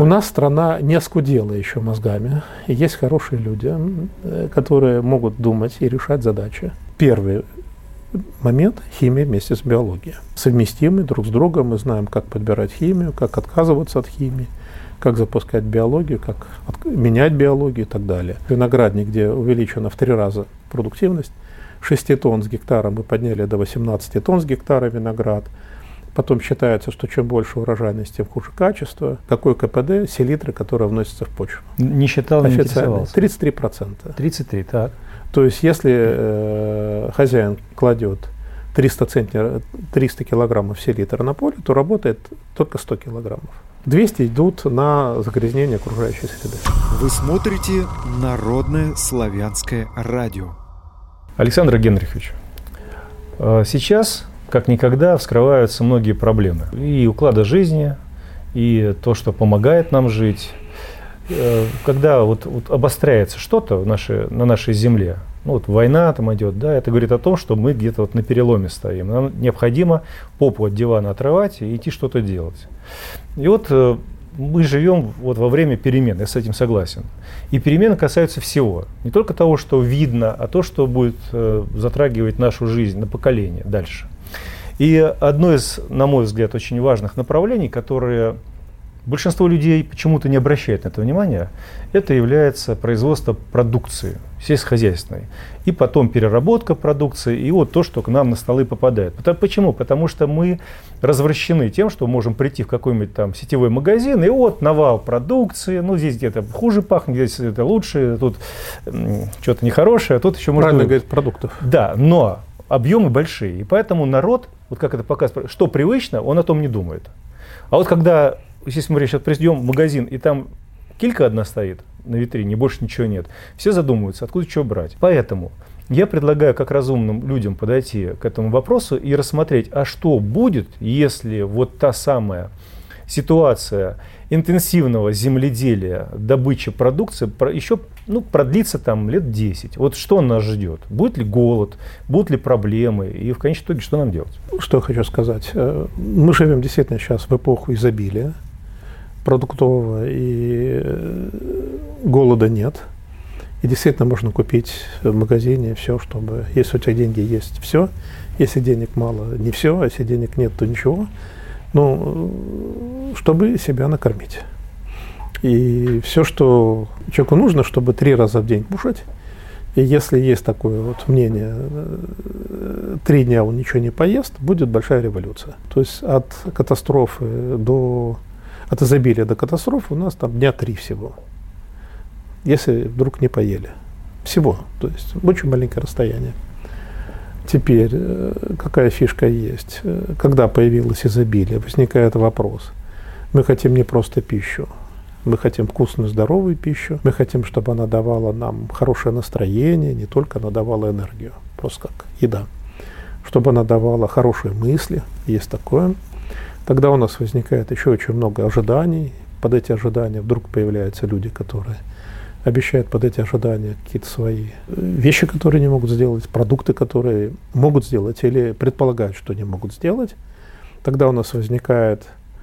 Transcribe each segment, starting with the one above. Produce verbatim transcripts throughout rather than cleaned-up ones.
нас страна не оскудела еще мозгами. И есть хорошие люди, которые могут думать и решать задачи. Первый момент – химия вместе с биологией. Совместимы друг с другом, мы знаем, как подбирать химию, как отказываться от химии, как запускать биологию, как от... менять биологию и так далее. Виноградник, где увеличена в три раза продуктивность, шесть тонн с гектара мы подняли до восемнадцати тонн с гектара виноград. Потом считается, что чем больше урожайность, тем хуже качество. Какой КПД? Селитры, которые вносятся в почву. Не считал, не интересовался. тридцать три процента. тридцать три, так. То есть, если э, хозяин кладет триста, центнер, триста килограммов селитры на поле, то работает только сто килограммов. двести идут на загрязнение окружающей среды. Вы смотрите Народное славянское радио. Александр Генрихович, сейчас, как никогда, вскрываются многие проблемы. И уклада жизни, и то, что помогает нам жить. Когда вот, вот обостряется что-то в нашей, на нашей земле, ну вот война там идет, да, это говорит о том, что мы где-то вот на переломе стоим. Нам необходимо попу от дивана отрывать и идти что-то делать. И вот мы живем вот во время перемен, я с этим согласен. И перемены касаются всего. Не только того, что видно, а то, что будет э, затрагивать нашу жизнь на поколение дальше. И одно из, на мой взгляд, очень важных направлений, которые большинство людей почему-то не обращает на это внимания, это является производство продукции сельскохозяйственной. И потом переработка продукции, и вот то, что к нам на столы попадает. Почему? Потому что мы развращены тем, что можем прийти в какой-нибудь там сетевой магазин, и вот навал продукции, ну здесь где-то хуже пахнет, здесь это лучше, тут м- что-то нехорошее, а тут еще можно... Правильно говорит, продуктов. Да, но объемы большие, и поэтому народ, вот как это показывает, что привычно, он о том не думает. А вот когда, если мы сейчас придем в магазин, и там килька одна стоит на витрине, больше ничего нет, все задумываются, откуда что брать. Поэтому я предлагаю как разумным людям подойти к этому вопросу и рассмотреть, а что будет, если вот та самая ситуация интенсивного земледелия, добычи продукции еще ну, продлится там лет десять. Вот что нас ждет? Будет ли голод, будут ли проблемы и в конечном итоге что нам делать? Что я хочу сказать. Мы живем действительно сейчас в эпоху изобилия продуктового, и голода нет. И действительно можно купить в магазине все, чтобы, если у тебя деньги есть, все. Если денег мало, не все, а если денег нет, то ничего. Ну, чтобы себя накормить. И все, что человеку нужно, чтобы три раза в день кушать. И если есть такое вот мнение, три дня он ничего не поест, будет большая революция. То есть от катастрофы до, от изобилия до катастрофы у нас там дня три всего. Если вдруг не поели. Всего. То есть очень маленькое расстояние. Теперь, какая фишка есть? Когда появилось изобилие, возникает вопрос. Мы хотим не просто пищу. Мы хотим вкусную, здоровую пищу. Мы хотим, чтобы она давала нам хорошее настроение, не только она давала энергию, просто как еда. Чтобы она давала хорошие мысли, есть такое. Тогда у нас возникает еще очень много ожиданий. Под эти ожидания вдруг появляются люди, которые обещают под эти ожидания какие-то свои вещи, которые не могут сделать, продукты, которые могут сделать или предполагают, что не могут сделать. Тогда у нас возникает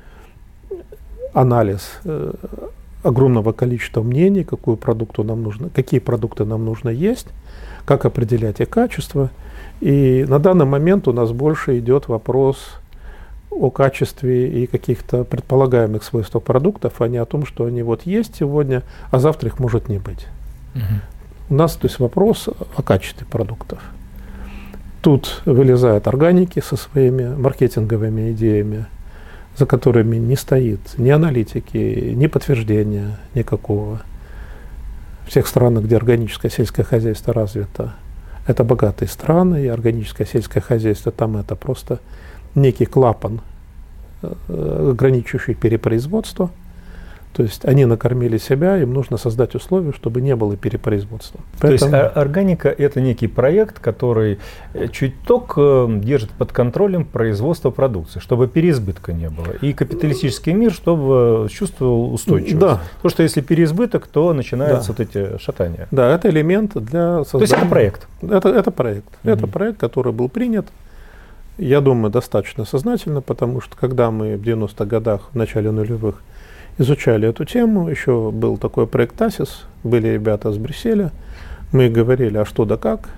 анализ э, огромного количества мнений, какую продукту нам нужно, какие продукты нам нужно есть, как определять их качество. И на данный момент у нас больше идет вопрос о качестве и каких-то предполагаемых свойствах продуктов, а не о том, что они вот есть сегодня, а завтра их может не быть. Угу. У нас, то есть, вопрос о качестве продуктов. Тут вылезают органики со своими маркетинговыми идеями, за которыми не стоит ни аналитики, ни подтверждения никакого. В тех странах, где органическое сельское хозяйство развито, это богатые страны, и органическое сельское хозяйство там это просто некий клапан, ограничивающий перепроизводство. То есть они накормили себя, им нужно создать условия, чтобы не было перепроизводства. Поэтому... То есть органика – это некий проект, который чуток держит под контролем производство продукции, чтобы переизбытка не было. И капиталистический мир, чтобы чувствовал устойчивость. Да. Потому что если переизбыток, то начинаются да. вот эти шатания. Да, это элемент для создания. То есть это проект? Это, это проект. Mm-hmm. Это проект, который был принят, я думаю, достаточно сознательно, потому что когда мы в девяностых годах, в начале нулевых, изучали эту тему. Еще был такой проект ТАСИС, были ребята с Брюсселя. Мы говорили, а что да как.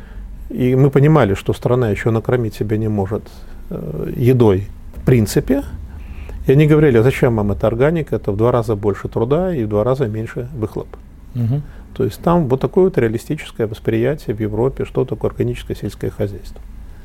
И мы понимали, что страна еще накормить себя не может э, едой в принципе. И они говорили, а зачем вам эта органика, это в два раза больше труда и в два раза меньше выхлоп. Угу. То есть там вот такое вот реалистическое восприятие в Европе, что такое органическое сельское хозяйство.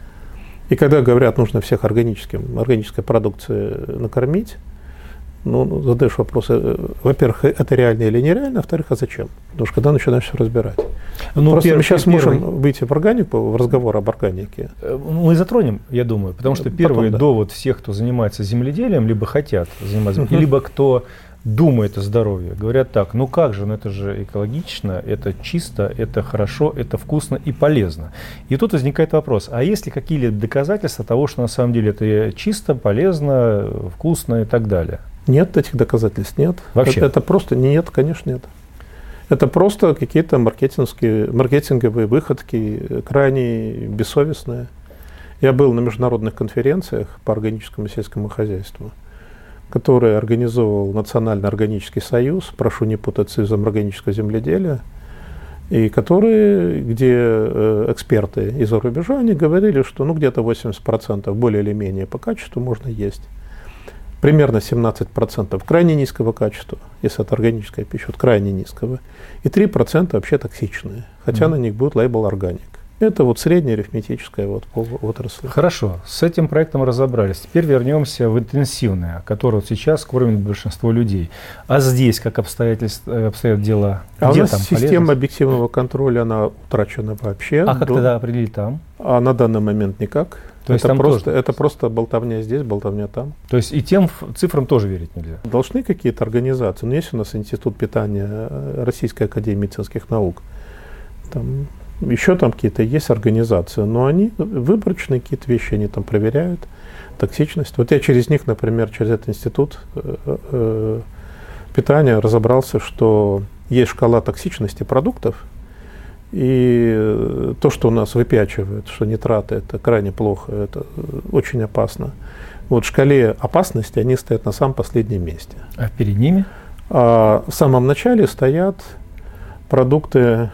И когда говорят, нужно всех органическим, органической продукцией накормить, ну, задаешь вопрос, во-первых, это реально или нереально, а во-вторых, а зачем? Потому что когда начинаешь все разбирать. Ну, Просто первый, мы сейчас первый... можем выйти в органику, в разговор об органике. Мы затронем, я думаю, потому что первый Потом, да. довод всех, кто занимается земледелием, либо хотят заниматься, uh-huh. либо кто думает о здоровье, говорят так, ну как же, ну это же экологично, это чисто, это хорошо, это вкусно и полезно. И тут возникает вопрос, а есть ли какие-либо доказательства того, что на самом деле это чисто, полезно, вкусно и так далее? Нет, этих доказательств нет. Вообще? Это, это просто нет, конечно, нет. Это просто какие-то маркетинговые, маркетинговые выходки, крайне бессовестные. Я был на международных конференциях по органическому сельскому хозяйству, которые организовывал Национальный органический союз, прошу не путать с Союзом органического земледелия, и которые, где э, эксперты из-за рубежа, они говорили, что ну, где-то восемьдесят процентов более или менее по качеству можно есть. Примерно семнадцать процентов крайне низкого качества, если это органическая пища, вот крайне низкого, и три процента вообще токсичные, хотя mm-hmm. на них будет лейбл органик. Это вот средняя арифметическая вот отрасль. Хорошо, с этим проектом разобрались. Теперь вернемся в интенсивное, которое вот сейчас кормит большинство людей. А здесь как обстоятельства, обстоят дела? А Где у нас там система полезность? Объективного контроля, она утрачена вообще. А как До... тогда определить там? А на данный момент никак. То есть это, там просто, тоже... это просто болтовня здесь, болтовня там. То есть и тем цифрам тоже верить нельзя? Должны какие-то организации. Но есть у нас Институт питания Российской академии медицинских наук. Там, еще там какие-то есть организации, но они выборочные какие-то вещи, они там проверяют, токсичность. Вот я через них, например, через этот институт э, э, питания разобрался, что есть шкала токсичности продуктов, и то, что у нас выпячивают, что нитраты, это крайне плохо, это очень опасно. Вот в шкале опасности они стоят на самом последнем месте. А перед ними? А в самом начале стоят продукты,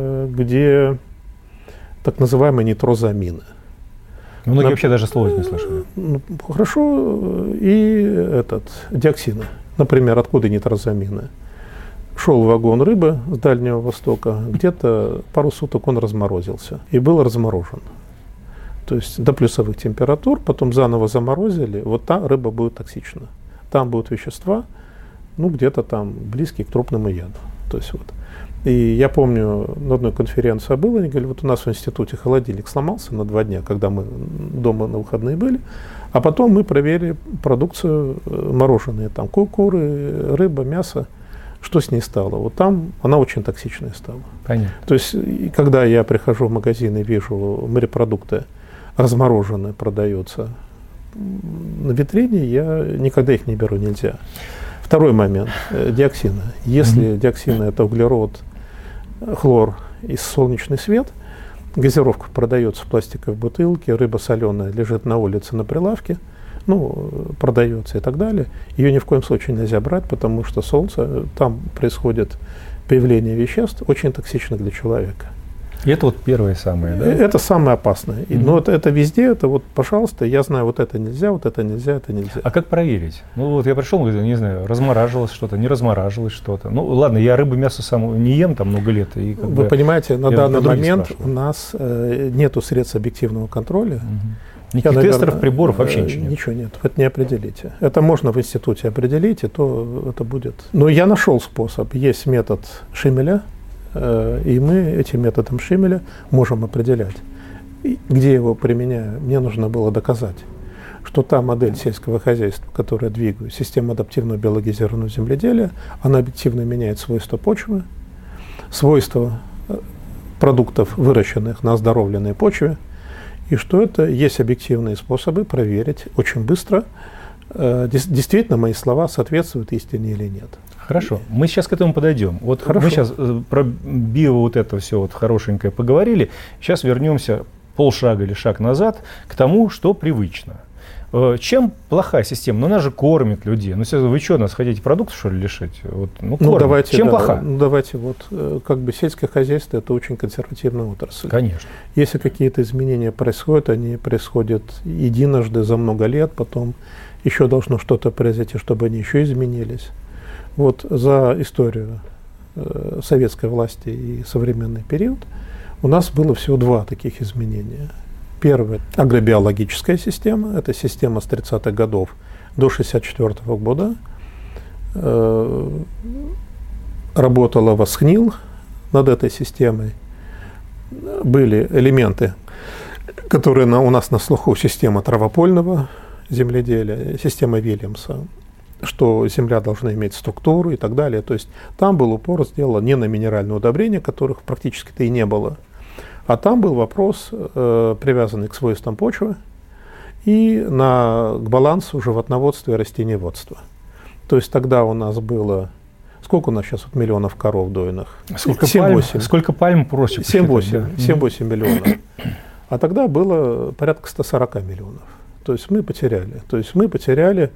где так называемые нитрозамины. Многие Нап... вообще даже слова не слышали. Ну, хорошо, и этот, диоксины. Например, откуда нитрозамины? Шел вагон рыбы с Дальнего Востока, где-то пару суток он разморозился и был разморожен. То есть до плюсовых температур, потом заново заморозили, вот та рыба будет токсична. Там будут вещества, ну где-то там близкие к трупному яду. То есть вот. И я помню, на одной конференции было, они говорили, вот у нас в институте холодильник сломался на два дня, когда мы дома на выходные были, а потом мы проверили продукцию мороженое, там куры, рыба, мясо, что с ней стало. Вот там она очень токсичная стала. Понятно. То есть, и когда я прихожу в магазин и вижу морепродукты размороженные продаются на витрине, я никогда их не беру, нельзя. Второй момент, диоксины. Если mm-hmm. диоксины – это углерод, хлор и солнечный свет, газировка продается в пластиковой бутылке, рыба соленая лежит на улице на прилавке, ну, продается и так далее, ее ни в коем случае нельзя брать, потому что солнце, там происходит появление веществ, очень токсичных для человека. И это вот первое самое, да? Это самое опасное. Mm-hmm. Но это, это везде, это вот, пожалуйста, я знаю, вот это нельзя, вот это нельзя, это нельзя. А как проверить? Ну вот я пришел, не знаю, размораживалось что-то, не размораживалось что-то. Ну ладно, я рыбу, мясо сам не ем там много лет. И как Вы бы понимаете, на данный момент спрашиваю. У нас э, нету средств объективного контроля. Mm-hmm. Никаких я, тестеров, наверное, приборов вообще ничего нет? Ничего нет, вы это не определите. Это можно в институте определить, и то это будет. Но я нашел способ. Есть метод Шимеля, и мы этим методом Шимеля можем определять. И где его применяю, мне нужно было доказать, что та модель сельского хозяйства, которую я двигаю, система адаптивного биологизированного земледелия, она объективно меняет свойства почвы, свойства продуктов, выращенных на оздоровленной почве, и что это есть объективные способы проверить очень быстро, действительно мои слова соответствуют истине или нет. Хорошо, мы сейчас к этому подойдем. Вот Хорошо. Мы сейчас про био вот это все вот хорошенькое поговорили. Сейчас вернемся полшага или шаг назад к тому, что привычно. Чем плохая система? Ну, она же кормит людей. Ну, вы что, нас хотите продуктов, что ли, лишить? Вот, ну, ну, давайте, Чем да, плоха? Ну, давайте, вот, как бы сельское хозяйство – это очень консервативная отрасль. Конечно. Если какие-то изменения происходят, они происходят единожды за много лет, потом еще должно что-то произойти, чтобы они еще изменились. Вот за историю э, советской власти и современный период у нас было всего два таких изменения. Первое – агробиологическая система. Это система с тридцатых годов до шестьдесят четвёртого года. Э, работала ВОСХНИЛ над этой системой. Были элементы, которые на, у нас на слуху: система травопольного земледелия, система Вильямса, что земля должна иметь структуру и так далее. То есть там был упор сделан не на минеральные удобрения, которых практически-то и не было, а там был вопрос, э, привязанный к свойствам почвы и на, к балансу животноводства и растениеводства. То есть тогда у нас было... Сколько у нас сейчас вот миллионов коров дойных? Сколько пальм, сколько пальм проще? семь-восемь миллионов. А тогда было порядка сто сорок миллионов. То есть мы потеряли. То есть мы потеряли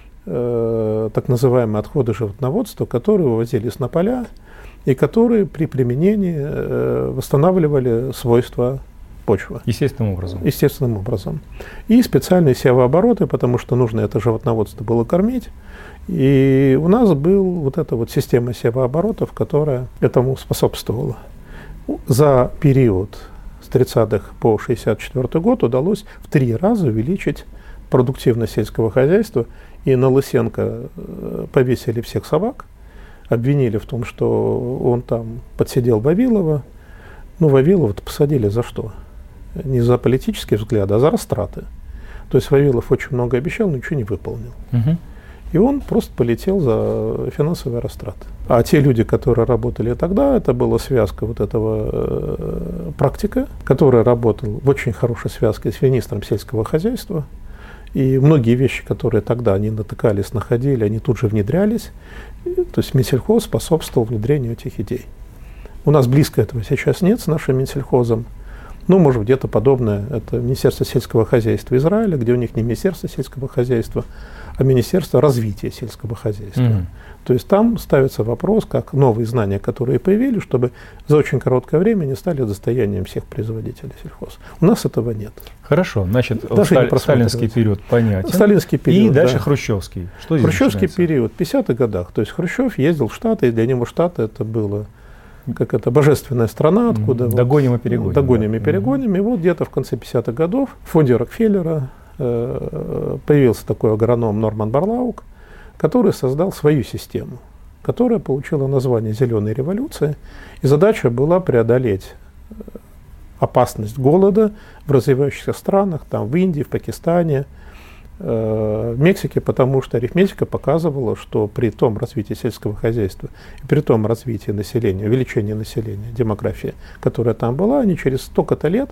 э, так называемые отходы животноводства, которые вывозились на поля и которые при применении э, восстанавливали свойства почвы. Естественным образом. Естественным образом. И специальные севообороты, потому что нужно это животноводство было кормить. И у нас была вот эта вот система севооборотов, которая этому способствовала. За период с тридцатых по шестьдесят четвёртый год удалось в три раза увеличить продуктивность сельского хозяйства. И на Лысенко повесили всех собак, обвинили в том, что он там подсидел Вавилова. Ну, Вавилова-то посадили за что? Не за политические взгляды, а за растраты. То есть Вавилов очень много обещал, но ничего не выполнил. Угу. И он просто полетел за финансовые растраты. А те люди, которые работали тогда, это была связка вот этого э, практика, который работал в очень хорошей связке с министром сельского хозяйства. И многие вещи, которые тогда они натыкались, находили, они тут же внедрялись. И, то есть Минсельхоз способствовал внедрению этих идей. У нас близко этого сейчас нет с нашим Минсельхозом. Ну, может, где-то подобное. Это Министерство сельского хозяйства Израиля, где у них не Министерство сельского хозяйства, а Министерство развития сельского хозяйства. Mm-hmm. То есть там ставится вопрос, как новые знания, которые появились, чтобы за очень короткое время не стали достоянием всех производителей сельхоз. У нас этого нет. Хорошо, значит, Сталь, сталинский период понятен. Сталинский период, и дальше да. хрущевский. Что здесь Хрущевский начинается? период, в пятидесятых годах. То есть Хрущев ездил в Штаты, и для него Штаты это было... как это, божественная страна, откуда... Догоним вот, и перегоним. Догоним да. и перегоним. И вот где-то в конце пятидесятых годов в фонде Рокфеллера э, появился такой агроном Норман Барлаук, который создал свою систему, которая получила название «Зеленая революция». И задача была преодолеть опасность голода в развивающихся странах, там в Индии, в Пакистане, в Мексике, потому что арифметика показывала, что при том развитии сельского хозяйства и при том развитии населения, увеличении населения, демографии, которая там была, они через столько-то лет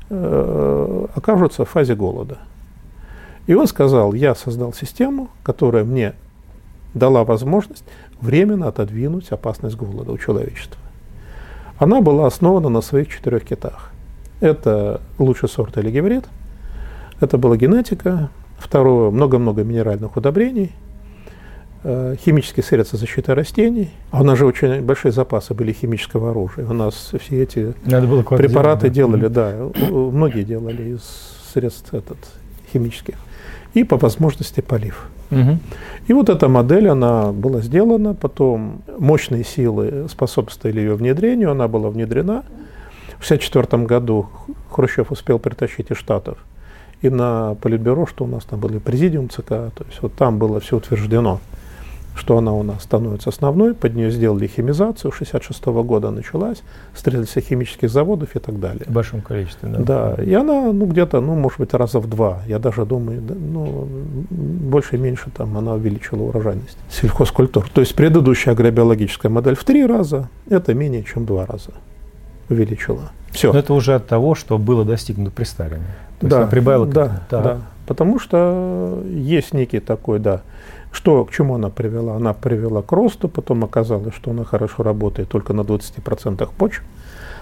э, окажутся в фазе голода. И он сказал: я создал систему, которая мне дала возможность временно отодвинуть опасность голода у человечества. Она была основана на своих четырех китах. Это лучший сорт или гибрид, это была генетика, второе, много-много минеральных удобрений, э, химические средства защиты растений. А у нас же очень большие запасы были химического оружия. У нас все эти препараты делали, да, многие делали из средств этот, химических. И по возможности полив. Угу. И вот эта модель, она была сделана, потом мощные силы способствовали ее внедрению, она была внедрена. В шестьдесят четвёртом году Хрущев успел притащить из Штатов и на Политбюро, что у нас там был и президиум ЦК, то есть вот там было все утверждено, что она у нас становится основной, под нее сделали химизацию, шестьдесят шестого года началась, строительство химических заводов и так далее. В большом количестве, да? Да, и она, ну, где-то, ну, может быть, раза в два, я даже думаю, да, ну, больше-меньше там она увеличила урожайность сельхозкультур. То есть предыдущая агробиологическая модель в три раза, это менее чем два раза увеличила. Все. Но это уже от того, что было достигнуто при Сталине. То да, есть прибавила да, да, да, потому что есть некий такой, да, что, к чему она привела? Она привела к росту, потом оказалось, что она хорошо работает только на двадцати процентах почв,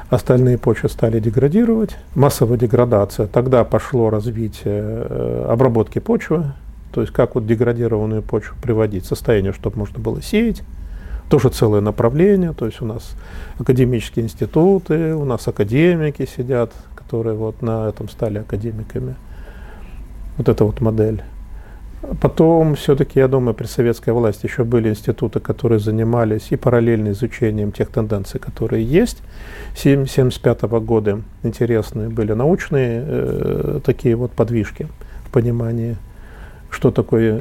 остальные почвы стали деградировать, массовая деградация. Тогда пошло развитие обработки почвы, то есть как вот деградированную почву приводить в состояние, чтобы можно было сеять. Тоже целое направление, то есть у нас академические институты, у нас академики сидят, которые вот на этом стали академиками. Вот эта вот модель. Потом все-таки, я думаю, при советской власти еще были институты, которые занимались и параллельно изучением тех тенденций, которые есть. С тысяча девятьсот семьдесят пятого года интересные были научные э, такие вот подвижки в понимании, что такое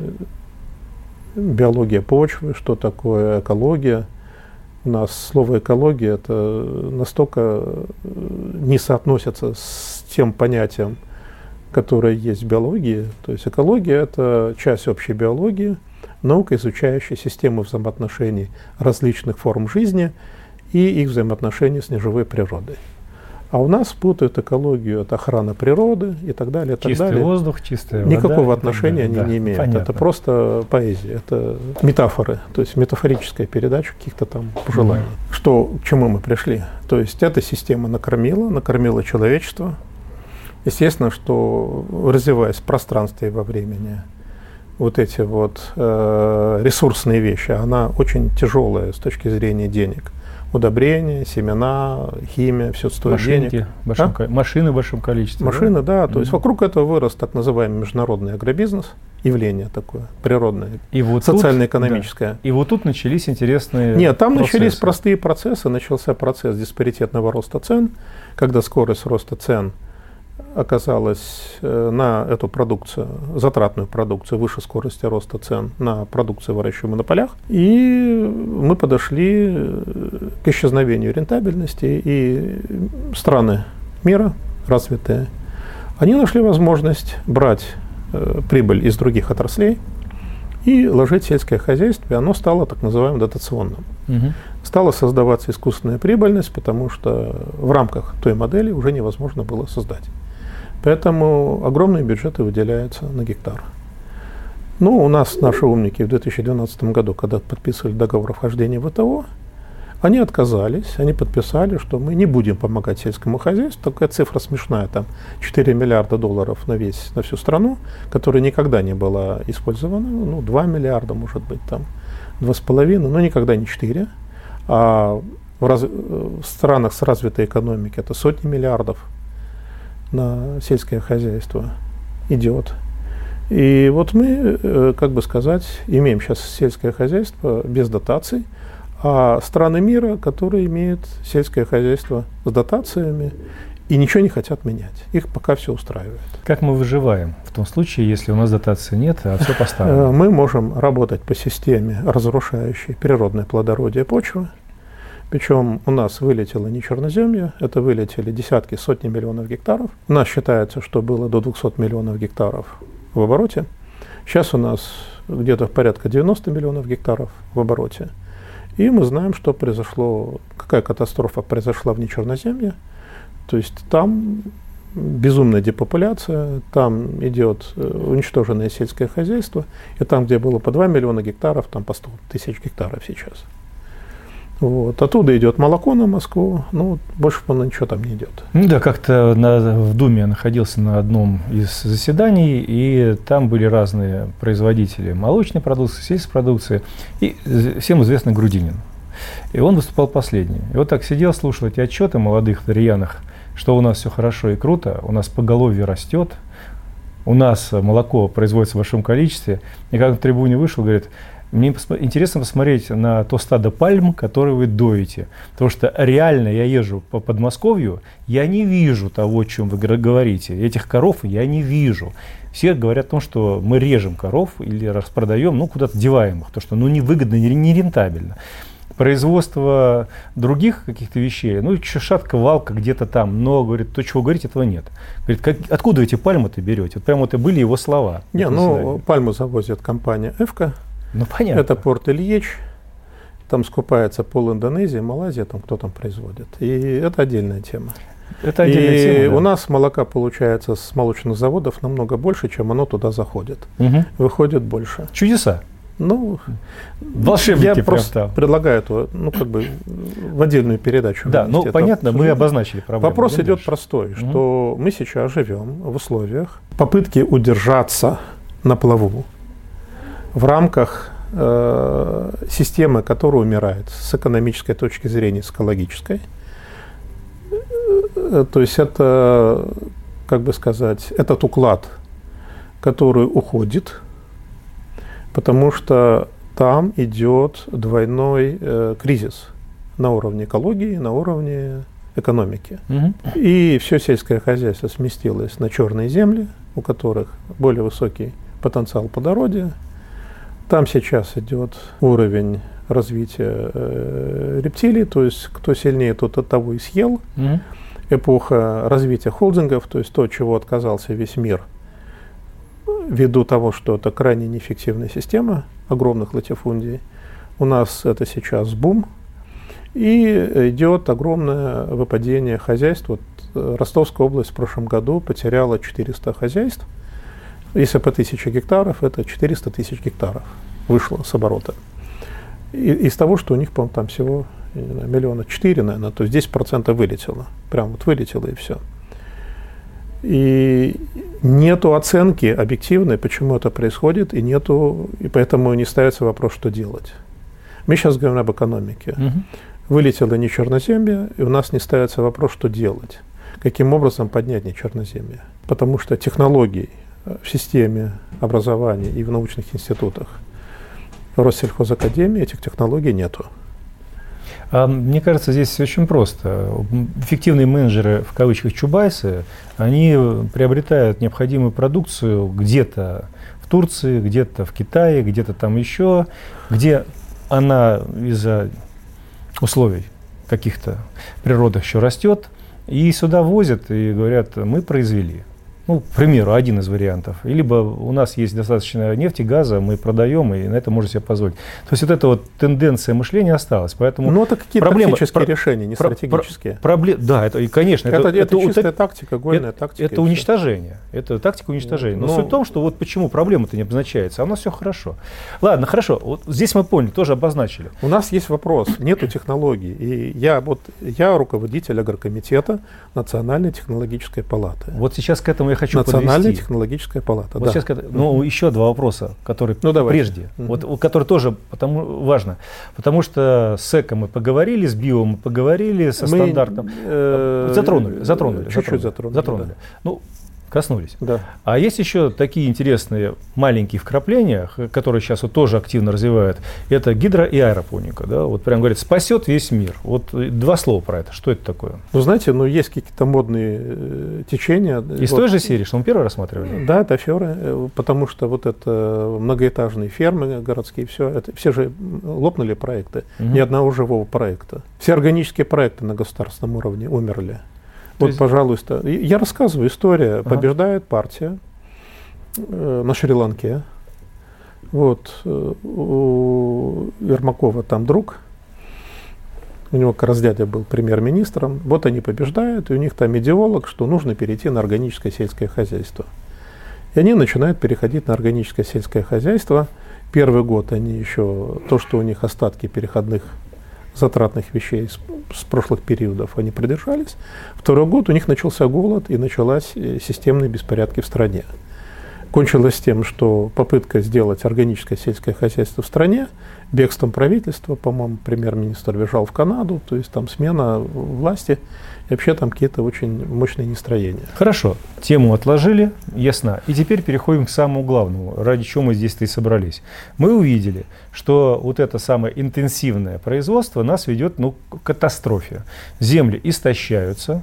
биология почвы, что такое экология. У нас слово экология это настолько не соотносится с тем понятием, которое есть в биологии. То есть экология это часть общей биологии, наука, изучающая системы взаимоотношений различных форм жизни и их взаимоотношений с неживой природой. А у нас путают экологию от охраны природы и так далее. И так чистый далее. воздух, чистая вода. Никакого отношения они да, не имеют. понятно. Это просто поэзия, это метафоры, то есть метафорическая передача каких-то там пожеланий. Mm. Что, к чему мы пришли? То есть эта система накормила, накормила человечество. Естественно, что развиваясь в пространстве и во времени, вот эти вот э, ресурсные вещи, она очень тяжелая с точки зрения денег. Удобрения, семена, химия, все стоит Машинки денег. В большом, а? Машины в большом количестве. Машины, да. да. То mm-hmm. есть вокруг этого вырос так называемый международный агробизнес, явление такое, природное, и вот социально-экономическое. Да. И вот тут начались интересные Нет, там процессы. начались простые процессы. Начался процесс диспаритетного роста цен, когда скорость роста цен оказалась на эту продукцию, затратную продукцию, выше скорости роста цен на продукцию, выращиваемую на полях. И мы подошли к исчезновению рентабельности, и страны мира, развитые, они нашли возможность брать э, прибыль из других отраслей и ложить в сельское хозяйство, и оно стало так называемым дотационным. Угу. Стала создаваться искусственная прибыльность, потому что в рамках той модели уже невозможно было создать. Поэтому огромные бюджеты выделяются на гектар. Ну, у нас наши умники в две тысячи двенадцатом году, когда подписывали договор о вхождении в ВТО, они отказались, они подписали, что мы не будем помогать сельскому хозяйству. Такая цифра смешная, там четыре миллиарда долларов на весь, на всю страну, которая никогда не была использована, ну, два миллиарда, может быть, там, два с половиной, но никогда не четыре. А в, раз... в странах с развитой экономикой это сотни миллиардов на сельское хозяйство идет. И вот мы, как бы сказать, имеем сейчас сельское хозяйство без дотаций, а страны мира, которые имеют сельское хозяйство с дотациями и ничего не хотят менять. Их пока все устраивает. Как мы выживаем в том случае, если у нас дотации нет, а все поставлено? Мы можем работать по системе, разрушающей природное плодородие почвы. Причем у нас вылетело не черноземье, это вылетели десятки, сотни миллионов гектаров. У нас считается, что было до двухсот миллионов гектаров в обороте. Сейчас у нас где-то порядка девяноста миллионов гектаров в обороте. И мы знаем, что произошло, какая катастрофа произошла в нечерноземье. То есть там безумная депопуляция, там идет уничтоженное сельское хозяйство, и там, где было по два миллиона гектаров, там по сто тысяч гектаров сейчас. Вот. Оттуда идет молоко на Москву, ну, больше ничего там не идет. Ну да, как-то на, в Думе я находился на одном из заседаний, и там были разные производители молочной продукции, сельхозпродукции, и всем известный Грудинин. И он выступал последним. И вот так сидел, слушал эти отчеты молодых рьяных, что у нас все хорошо и круто, у нас поголовье растет, у нас молоко производится в большом количестве. И как на трибуне вышел, говорит: мне интересно посмотреть на то стадо пальм, которые вы доите. Потому что реально я езжу по Подмосковью, я не вижу того, о чем вы говорите. Этих коров я не вижу. Все говорят о том, что мы режем коров или распродаем, ну, куда-то деваем их, потому что ну, невыгодно, не рентабельно. Производство других каких-то вещей, ну, еще шатка-валка где-то там, но, говорит, то, чего говорить, этого нет. Говорит, как, откуда эти пальмы-то берете? Вот прямо это были его слова. Не, ну, пальму завозит компания «Эвка». Ну, понятно. Это порт Ильич, там скупается пол Индонезии, Малайзия, там кто там производит. И это отдельная тема. Это отдельная и тема, да. У нас молока получается с молочных заводов намного больше, чем оно туда заходит. Угу. Выходит больше. Чудеса. Ну, волшебники я просто там. предлагаю это, ну, как бы в отдельную передачу. Да, ну, понятно, мы обозначили проблему. Вопрос идем идет дальше. простой, что угу. мы сейчас живем в условиях попытки удержаться на плаву в рамках э, системы, которая умирает с экономической точки зрения, с экологической. То есть это, как бы сказать, этот уклад, который уходит, потому что там идет двойной э, кризис на уровне экологии, на уровне экономики. Угу. И все сельское хозяйство сместилось на черные земли, у которых более высокий потенциал плодородия. Там сейчас идет уровень развития э, рептилий, то есть кто сильнее, тот от того и съел. Угу. Эпоха развития холдингов, то есть то, от чего отказался весь мир, ввиду того, что это крайне неэффективная система огромных латифундий. У нас это сейчас бум, и идет огромное выпадение хозяйств. Вот Ростовская область в прошлом году потеряла четыреста хозяйств. Если по тысяче гектаров, это четыреста тысяч гектаров вышло с оборота. И, из того, что у них, по-моему, там всего не знаю, миллиона четыре, наверное, то есть десять процентов вылетело. Прям вот вылетело и все. И нету оценки объективной, почему это происходит, и нету, и поэтому не ставится вопрос, что делать. Мы сейчас говорим об экономике. Угу. Вылетело не черноземье, и у нас не ставится вопрос, что делать. Каким образом поднять не черноземье? Потому что технологий в системе образования и в научных институтах Россельхозакадемии этих технологий нету. А мне кажется, здесь очень просто. Эффективные менеджеры, в кавычках, чубайсы, они приобретают необходимую продукцию где-то в Турции, где-то в Китае, где-то там еще, где она из-за условий каких-то природных еще растет, и сюда возят и говорят, мы произвели. Ну, к примеру, один из вариантов. Либо у нас есть достаточно нефти, газа, мы продаем, и на это можем себе позволить. То есть вот эта вот тенденция мышления осталась. Поэтому ну, это какие-то проблема, тактические про, решения, не про, стратегические. Про, проблем, да, это, и, конечно. Это, это, это, это чистая это, тактика, гольная это, тактика. Это уничтожение. Это тактика уничтожения. Но, Но суть в том, что вот почему проблема-то не обозначается, а у нас все хорошо. Ладно, хорошо. Вот здесь мы поняли, тоже обозначили. У нас есть вопрос. Нету технологий. И я, вот, я руководитель агрокомитета Национальной технологической палаты. Вот сейчас к этому я хочу подвести. Технологическая палата. Вот да. сейчас, ну, uh-huh. еще два вопроса, которые ну, прежде, uh-huh. вот, которые тоже потому, важно. Потому что с эко мы поговорили, с био мы поговорили, со мы, стандартом. Э, затронули, затронули. Чуть-чуть затронули. затронули. затронули. Да. Ну, коснулись. Да. А есть еще такие интересные маленькие вкрапления, которые сейчас вот тоже активно развивают. Это гидро- и аэропоника. Да? Вот прям говорят, спасет весь мир. Вот два слова про это. Что это такое? Ну, знаете, ну, есть какие-то модные э, течения. Из вот. той же серии, что мы первый рассматривали? Да, это аферы, потому что вот это многоэтажные фермы городские, все, это, все же лопнули проекты. Угу. Ни одного живого проекта. Все органические проекты на государственном уровне умерли. Вот, есть... пожалуйста, я рассказываю, история. Ага. Побеждает партия э, на Шри-Ланке. Вот, э, у Ермакова там друг, у него как раз дядя был премьер-министром. Вот они побеждают, и у них там идеолог, что нужно перейти на органическое сельское хозяйство. И они начинают переходить на органическое сельское хозяйство. Первый год они еще, то, что у них остатки переходных затратных вещей с, с прошлых периодов, они придержались. Второй год у них начался голод и началась системные беспорядки в стране. Кончилось тем, что попытка сделать органическое сельское хозяйство в стране, бегством правительства, по-моему, премьер-министр бежал в Канаду, то есть там смена власти, и вообще там какие-то очень мощные настроения. Хорошо, тему отложили, ясно. И теперь переходим к самому главному, ради чего мы здесь-то и собрались. Мы увидели, что вот это самое интенсивное производство нас ведет, ну, к катастрофе. Земли истощаются.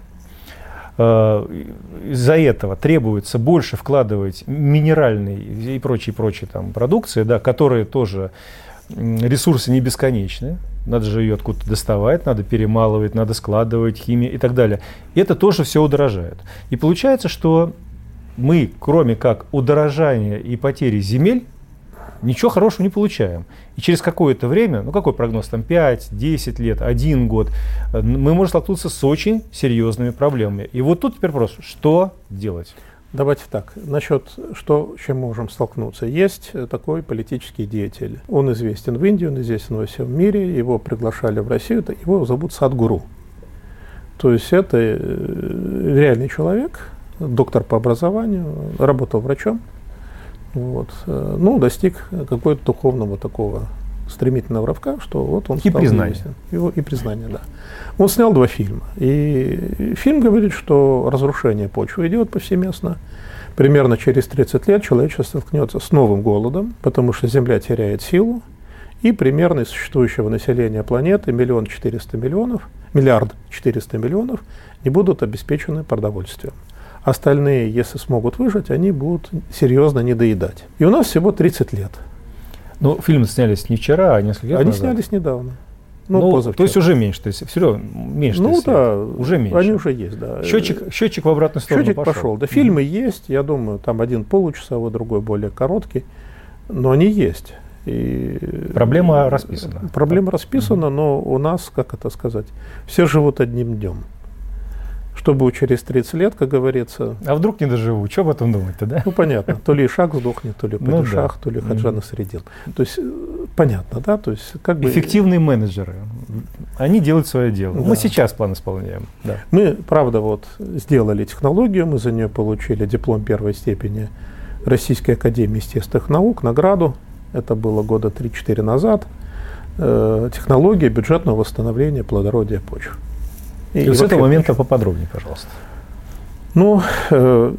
Из-за этого требуется больше вкладывать минеральной и прочей, прочей там продукции, да, которые тоже ресурсы не бесконечны. Надо же ее откуда-то доставать, надо перемалывать, надо складывать, химия и так далее. И это тоже все удорожает. И получается, что мы, кроме как удорожания и потери земель, ничего хорошего не получаем. И через какое-то время, ну какой прогноз, там пять-десять лет, один год, мы можем столкнуться с очень серьезными проблемами. И вот тут теперь вопрос, что делать? Давайте так, насчет, что, с чем мы можем столкнуться. Есть такой политический деятель. Он известен в Индии, он известен во всем мире. Его приглашали в Россию. Его зовут Садхгуру. То есть это реальный человек, доктор по образованию, работал врачом. Вот. Ну, достиг какого-то духовного такого стремительного рывка, что вот он и стал признание. известен. Его, и признание, да. Он снял два фильма. И фильм говорит, что разрушение почвы идет повсеместно. Примерно через тридцать лет человечество столкнется с новым голодом, потому что Земля теряет силу, и примерно из существующего населения планеты миллион четыреста миллионов, миллиард четыреста миллионов не будут обеспечены продовольствием. Остальные, если смогут выжить, они будут серьезно недоедать. И у нас всего тридцать лет. Ну, фильмы снялись не вчера, а несколько лет Они назад. снялись недавно. Ну, ну позавчера. То есть уже меньше, то есть все равно меньше. Ну да, уже меньше. Они уже есть, да. Счетчик, счетчик в обратную сторону Счетчик пошел. пошел. Да, фильмы mm-hmm. есть, я думаю, там один получасовой, другой более короткий, но они есть. И проблема расписана. Проблема расписана, mm-hmm. но у нас, как это сказать, все живут одним днем. Что будет через тридцать лет, как говорится. А вдруг не доживу? Что об этом думать-то, да? Ну, понятно. То ли Ишак сдохнет, то ли Падишах, ну, да. то ли Хаджа Насреддин. То есть, понятно, да? То есть, как бы... Эффективные менеджеры. Они делают свое дело. Да. Мы сейчас план исполняем. Да. Мы, правда, вот сделали технологию, мы за нее получили диплом первой степени Российской академии естественных наук, награду. Это было года три-четыре назад. Э, технология бюджетного восстановления плодородия почв. И, и с этого момента поподробнее, пожалуйста. Ну, э,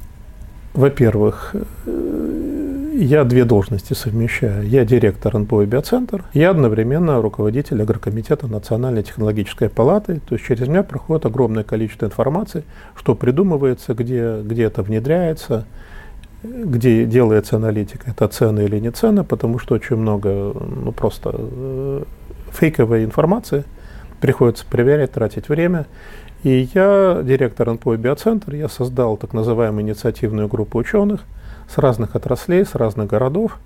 во-первых, э, я две должности совмещаю. Я директор эн пэ о «Биоцентр», я одновременно руководитель агрокомитета Национальной технологической палаты. То есть через меня проходит огромное количество информации, что придумывается, где, где это внедряется, где делается аналитика, это цены или не цены, потому что очень много ну, просто э, фейковой информации. Приходится проверять, тратить время. И я, директор эн пэ о «Биоцентр», я создал так называемую инициативную группу ученых с разных отраслей, с разных городов.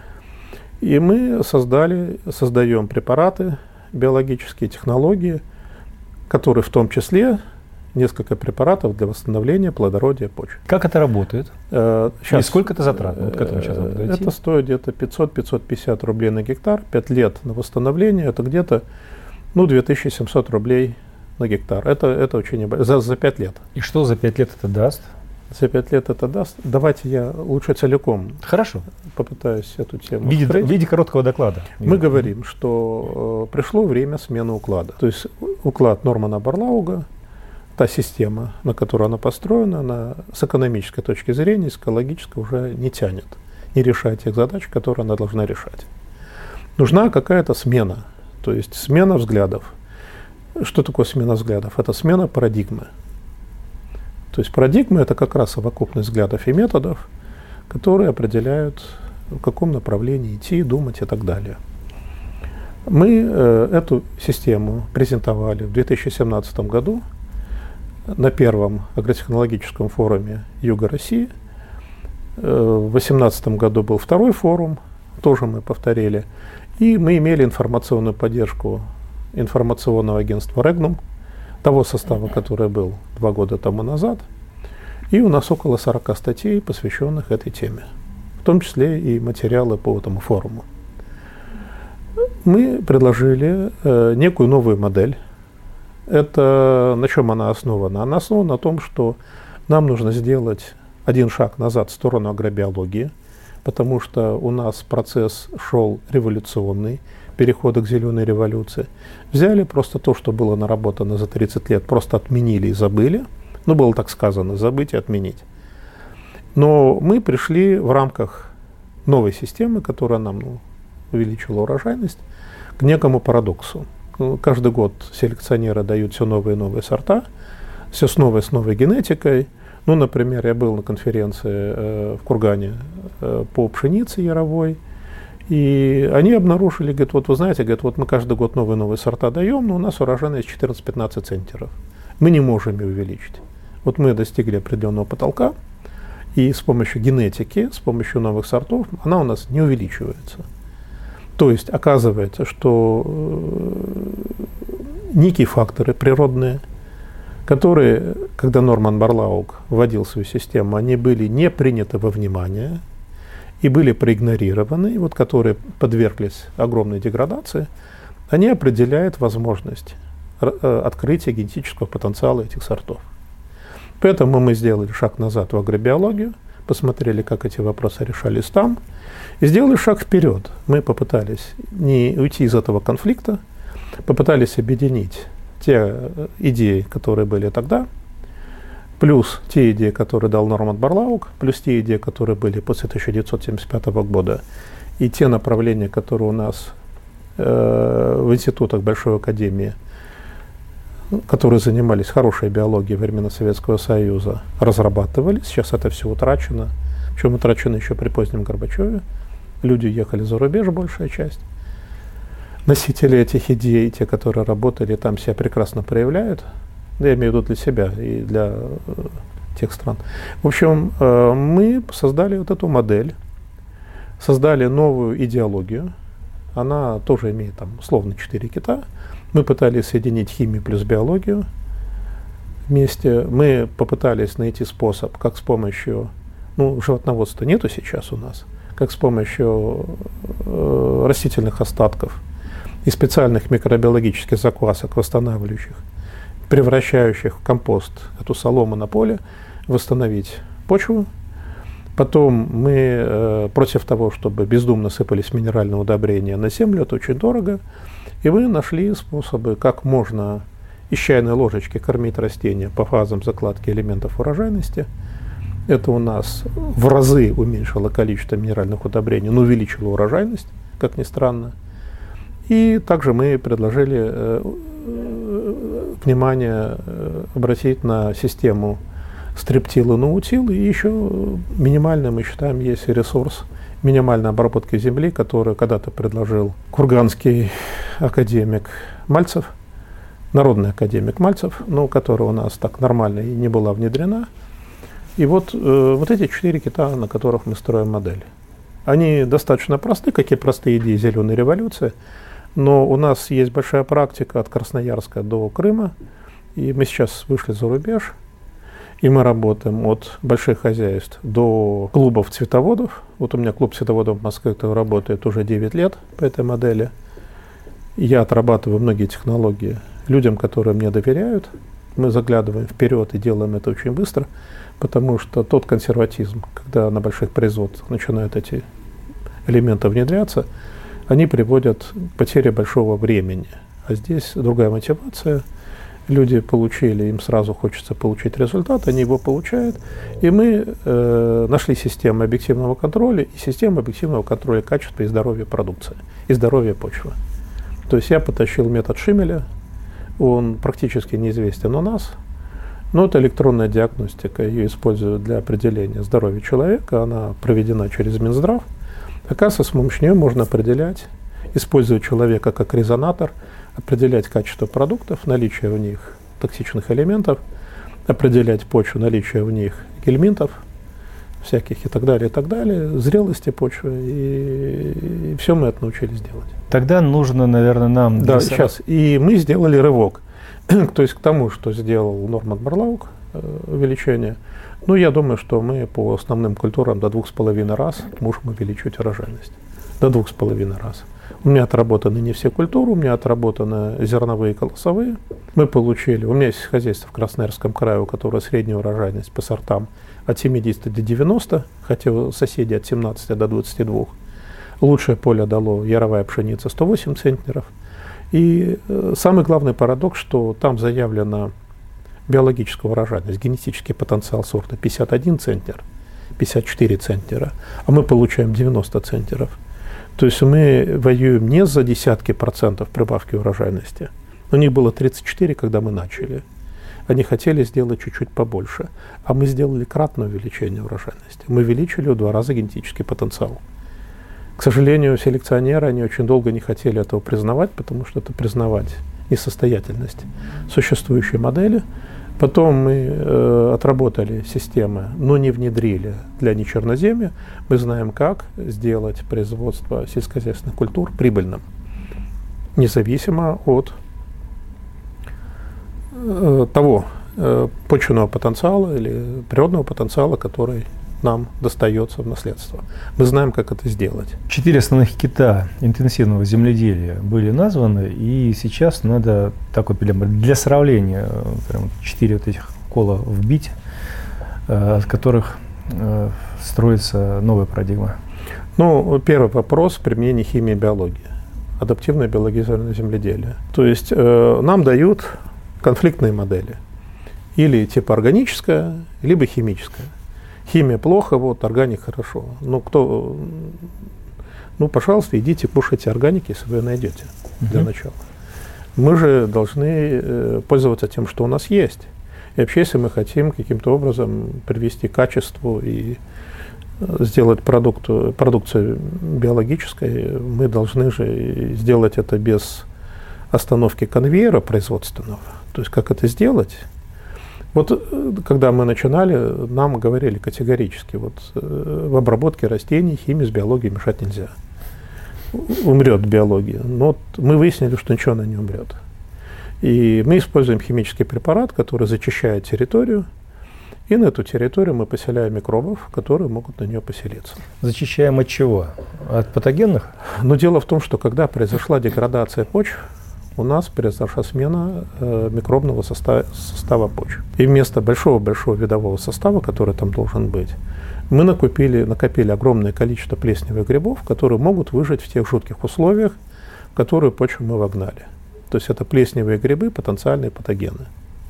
И мы создали, создаем препараты, биологические технологии, которые в том числе несколько препаратов для восстановления плодородия почв. Как это работает? Э, сейчас, И сколько это затрат? Вот к этому сейчас надо подойти. Это стоит где-то пятьсот - пятьсот пятьдесят рублей на гектар, пять лет на восстановление, это где-то ну, две тысячи семьсот рублей на гектар. Это, это очень небольшое. За, за пять лет. И что за пять лет это даст? За пять лет это даст. Давайте я лучше целиком Хорошо. попытаюсь эту тему в виде, открыть. в виде короткого доклада. Мы mm-hmm. говорим, что э, пришло время смены уклада. То есть уклад Нормана Барлауга, та система, на которой она построена, она с экономической точки зрения, с экологической уже не тянет, не решает тех задач, которые она должна решать. Нужна какая-то смена. То есть смена взглядов. Что такое смена взглядов? Это смена парадигмы. То есть парадигма – это как раз совокупность взглядов и методов, которые определяют, в каком направлении идти, думать и так далее. Мы э, эту систему презентовали в две тысячи семнадцатом году на первом агротехнологическом форуме Юга России. Э, в две тысячи восемнадцатом году был второй форум, тоже мы повторили. И мы имели информационную поддержку информационного агентства «Регнум», того состава, который был два года тому назад. И у нас около сорока статей, посвященных этой теме, в том числе и материалы по этому форуму. Мы предложили э, некую новую модель. Это на чем она основана? Она основана на том, что нам нужно сделать один шаг назад в сторону агробиологии, потому что у нас процесс шел революционный, перехода к зеленой революции. Взяли просто то, что было наработано за тридцать лет, просто отменили и забыли. Ну, было так сказано, забыть и отменить. Но мы пришли в рамках новой системы, которая нам ну, увеличила урожайность, к некому парадоксу. Каждый год селекционеры дают все новые и новые сорта, все с новой, с новой генетикой. Ну, например, я был на конференции э, в Кургане э, по пшенице яровой, и они обнаружили, говорят, вот вы знаете, говорят, вот мы каждый год новые-новые сорта даем, но у нас урожайность четырнадцать-пятнадцать центнеров. Мы не можем ее увеличить. Вот мы достигли определенного потолка, и с помощью генетики, с помощью новых сортов, она у нас не увеличивается. То есть оказывается, что э, некие факторы природные, которые когда Норман Барлаук вводил свою систему, они были не приняты во внимание и были проигнорированы, и вот которые подверглись огромной деградации, они определяют возможность открытия генетического потенциала этих сортов. Поэтому мы сделали шаг назад в агробиологию, посмотрели, как эти вопросы решались там, и сделали шаг вперед. Мы попытались не уйти из этого конфликта, попытались объединить те идеи, которые были тогда, плюс те идеи, которые дал Норман Барлаук, плюс те идеи, которые были после тысяча девятьсот семьдесят пятого года, и те направления, которые у нас э, в институтах Большой академии, которые занимались хорошей биологией во времена Советского Союза, разрабатывались. Сейчас это все утрачено. Причем утрачено еще при позднем Горбачеве. Люди уехали за рубеж, большая часть. Носители этих идей, те, которые работали там, себя прекрасно проявляют. Я имею в виду для себя и для э, тех стран. В общем, э, мы создали вот эту модель, создали новую идеологию. Она тоже имеет там условно четыре кита. Мы пытались соединить химию плюс биологию вместе. Мы попытались найти способ, как с помощью, ну, животноводства нету сейчас у нас, как с помощью э, растительных остатков и специальных микробиологических заквасок, восстанавливающих, превращающих в компост эту солому на поле, восстановить почву. Потом мы э, против того, чтобы бездумно сыпались минеральные удобрения на землю, это очень дорого. И мы нашли способы, как можно из чайной ложечки кормить растения по фазам закладки элементов урожайности. Это у нас в разы уменьшило количество минеральных удобрений, но увеличило урожайность, как ни странно. И также мы предложили э, э, внимание э, обратить на систему стрептил и наутил. И еще минимально, мы считаем, есть ресурс минимальной обработки земли, которую когда-то предложил курганский академик Мальцев, народный академик Мальцев, но которая у нас так нормально и не была внедрена. И вот, э, вот эти четыре кита, на которых мы строим модель. Они достаточно просты, как и простые идеи зеленой революции, но у нас есть большая практика от Красноярска до Крыма, и мы сейчас вышли за рубеж. И мы работаем от больших хозяйств до клубов цветоводов. Вот у меня клуб цветоводов в Москве, который работает уже девять лет по этой модели. Я отрабатываю многие технологии людям, которые мне доверяют. Мы заглядываем вперед и делаем это очень быстро, потому что тот консерватизм, когда на больших производствах начинают эти элементы внедряться, они приводят к потере большого времени. А здесь другая мотивация. Люди получили, им сразу хочется получить результат, они его получают. И мы э, нашли систему объективного контроля и систему объективного контроля качества и здоровья продукции, и здоровья почвы. То есть я потащил метод Шимеля, он практически неизвестен у нас, но это электронная диагностика, ее используют для определения здоровья человека, она проведена через Минздрав. Оказывается, с помощью нее можно определять, используя человека как резонатор, определять качество продуктов, наличие в них токсичных элементов, определять почву, наличие в них гельминтов всяких и так далее, и так далее, зрелости почвы, и, и все мы это научились делать. Тогда нужно, наверное, нам... Да, сейчас. И мы сделали рывок, то есть к тому, что сделал Норман Барлаук, увеличение. Ну, я думаю, что мы по основным культурам до двух с половиной раз можем увеличить урожайность. До двух с половиной раз. У меня отработаны не все культуры, у меня отработаны зерновые и колосовые. Мы получили, у меня есть хозяйство в Красноярском крае, у которого средняя урожайность по сортам от семидесяти до девяноста, хотя у соседей от семнадцати до двадцати двух. Лучшее поле дало яровая пшеница сто восемь центнеров. И э, самый главный парадокс, что там заявлена биологическая урожайность, генетический потенциал сорта пятьдесят один центнер, пятьдесят четыре центнера, а мы получаем девяносто центнеров. То есть мы воюем не за десятки процентов прибавки урожайности. У них было тридцать четыре, когда мы начали. Они хотели сделать чуть-чуть побольше. А мы сделали кратное увеличение урожайности. Мы увеличили в два раза генетический потенциал. К сожалению, селекционеры, они очень долго не хотели этого признавать, потому что это признавать несостоятельность существующей модели. Потом мы э, отработали системы, но не внедрили для нечерноземья. Мы знаем, как сделать производство сельскохозяйственных культур прибыльным, независимо от э, того, э, почвенного потенциала или природного потенциала, который нам достается в наследство. Мы знаем, как это сделать. Четыре основных кита интенсивного земледелия были названы, и сейчас надо такой прям для сравнения прям четыре вот этих кола вбить, от которых строится новая парадигма. Ну, первый вопрос – применение химии и биологии. Адаптивное биологизированное земледелие. То есть э, нам дают конфликтные модели. Или типа органическая, либо химическая. Химия плохо, вот, органик хорошо. Ну, кто, ну, пожалуйста, идите, кушайте органики, если вы найдете для uh-huh. начала. Мы же должны э, пользоваться тем, что у нас есть. И вообще, если мы хотим каким-то образом привести к качеству и сделать продукт, продукцию биологической, мы должны же сделать это без остановки конвейера производственного. То есть, как это сделать? Вот когда мы начинали, нам говорили категорически, вот в обработке растений химии с биологией мешать нельзя. Умрет биология. Но вот мы выяснили, что ничего она не умрет. И мы используем химический препарат, который зачищает территорию, и на эту территорию мы поселяем микробов, которые могут на нее поселиться. Зачищаем от чего? От патогенных? Но дело в том, что когда произошла деградация почв, у нас произошла смена э, микробного состава, состава почв. И вместо большого-большого видового состава, который там должен быть, мы накопили, накопили огромное количество плесневых грибов, которые могут выжить в тех жутких условиях, в которые почву мы вогнали. То есть это плесневые грибы, потенциальные патогены.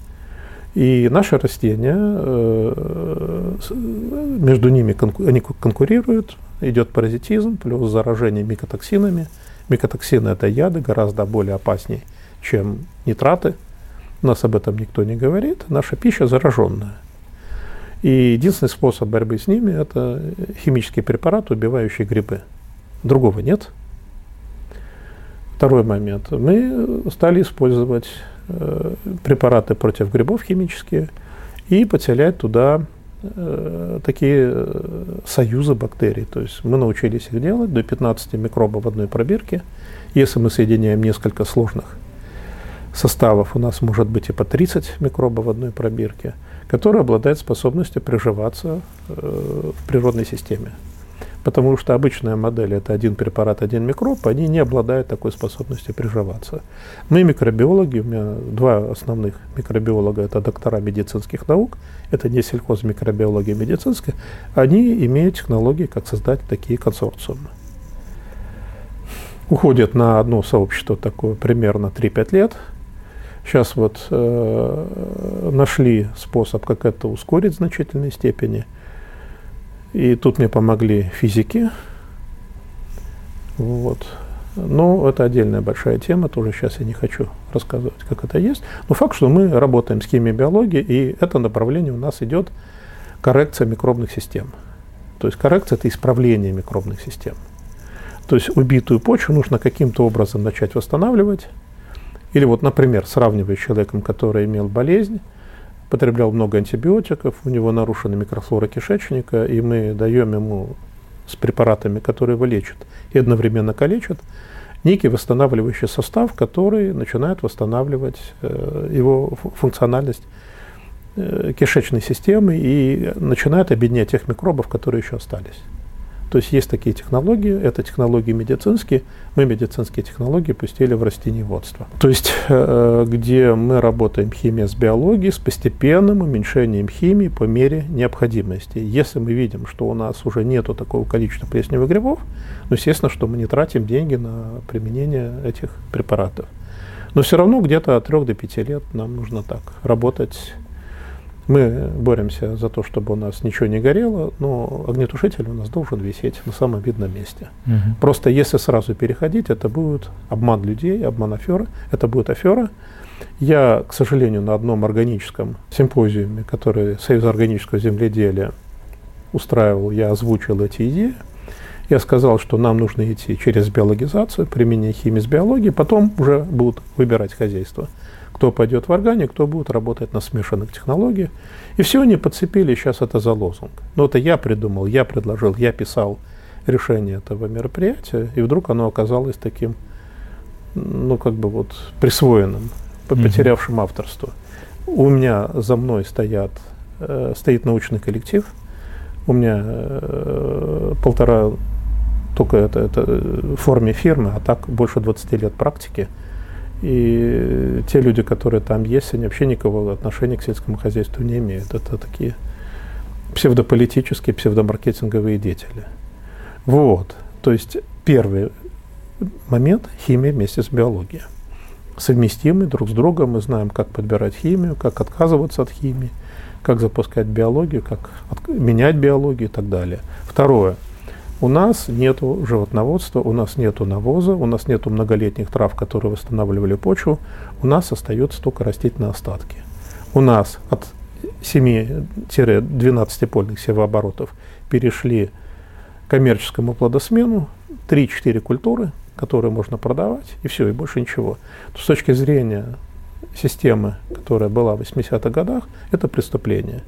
И наши растения, э, между ними конку, они конкурируют, идет паразитизм, плюс заражение микотоксинами. Микотоксины – это яды, гораздо более опаснее, чем нитраты. У нас об этом никто не говорит. Наша пища зараженная. И единственный способ борьбы с ними – это химический препарат, убивающий грибы. Другого нет. Второй момент. Мы стали использовать э, препараты против грибов химические и подселять туда э, такие э, союзы бактерий. То есть мы научились их делать до пятнадцати микробов в одной пробирке. Если мы соединяем несколько сложных составов, у нас может быть и по тридцать микробов в одной пробирке, которые обладают способностью приживаться э, в природной системе. Потому что обычная модель – это один препарат, один микроб, они не обладают такой способностью приживаться. Мы микробиологи, у меня два основных микробиолога – это доктора медицинских наук, это не сельхозмикробиология медицинская, они имеют технологии, как создать такие консорциумы. Уходит на одно сообщество такое примерно три-пять лет. Сейчас вот э, нашли способ, как это ускорить в значительной степени. И тут мне помогли физики. Вот. Но это отдельная большая тема, тоже сейчас я не хочу рассказывать, как это есть. Но факт, что мы работаем с химией, биологией, и это направление у нас идет коррекция микробных систем. То есть коррекция – это исправление микробных систем. То есть убитую почву нужно каким-то образом начать восстанавливать. Или вот, например, сравнивая с человеком, который имел болезнь, потреблял много антибиотиков, у него нарушена микрофлора кишечника, и мы даем ему с препаратами, которые его лечат, и одновременно калечат, некий восстанавливающий состав, который начинает восстанавливать э, его функциональность э, кишечной системы и начинает объединять тех микробов, которые еще остались. То есть есть такие технологии, это технологии медицинские, мы медицинские технологии пустили в растениеводство. То есть э, где мы работаем химия с биологией, с постепенным уменьшением химии по мере необходимости. Если мы видим, что у нас уже нету такого количества плесневых грибов, ну, естественно, что мы не тратим деньги на применение этих препаратов. Но все равно где-то от трёх до пяти лет нам нужно так работать. Мы боремся за то, чтобы у нас ничего не горело, но огнетушитель у нас должен висеть на самом видном месте. Угу. Просто если сразу переходить, это будет обман людей, обман аферы, это будет афера. Я, к сожалению, на одном органическом симпозиуме, который Союз органического земледелия устраивал, я озвучил эти идеи. Я сказал, что нам нужно идти через биологизацию, применение химии с биологией, потом уже будут выбирать хозяйство. Кто пойдет в органик, кто будет работать на смешанных технологиях. И все они подцепили сейчас это за лозунг. Но это я придумал, я предложил, я писал решение этого мероприятия, и вдруг оно оказалось таким, ну, как бы вот присвоенным, потерявшим авторство. у меня за мной стоят, э, стоит научный коллектив. У меня э, полтора, только это, это в форме фирмы, а так больше двадцати лет практики. И те люди, которые там есть, они вообще никакого отношения к сельскому хозяйству не имеют. Это такие псевдополитические, псевдомаркетинговые деятели. Вот. То есть первый момент – химия вместе с биологией. Совместимы друг с другом, мы знаем, как подбирать химию, как отказываться от химии, как запускать биологию, как от, менять биологию и так далее. Второе. У нас нет животноводства, у нас нет навоза, у нас нет многолетних трав, которые восстанавливали почву, у нас остаются только растительные остатки. У нас от семи-двенадцатипольных севооборотов перешли к коммерческому плодосмену, три-четыре культуры, которые можно продавать, и все, и больше ничего. С точки зрения системы, которая была в восьмидесятых годах, это преступление.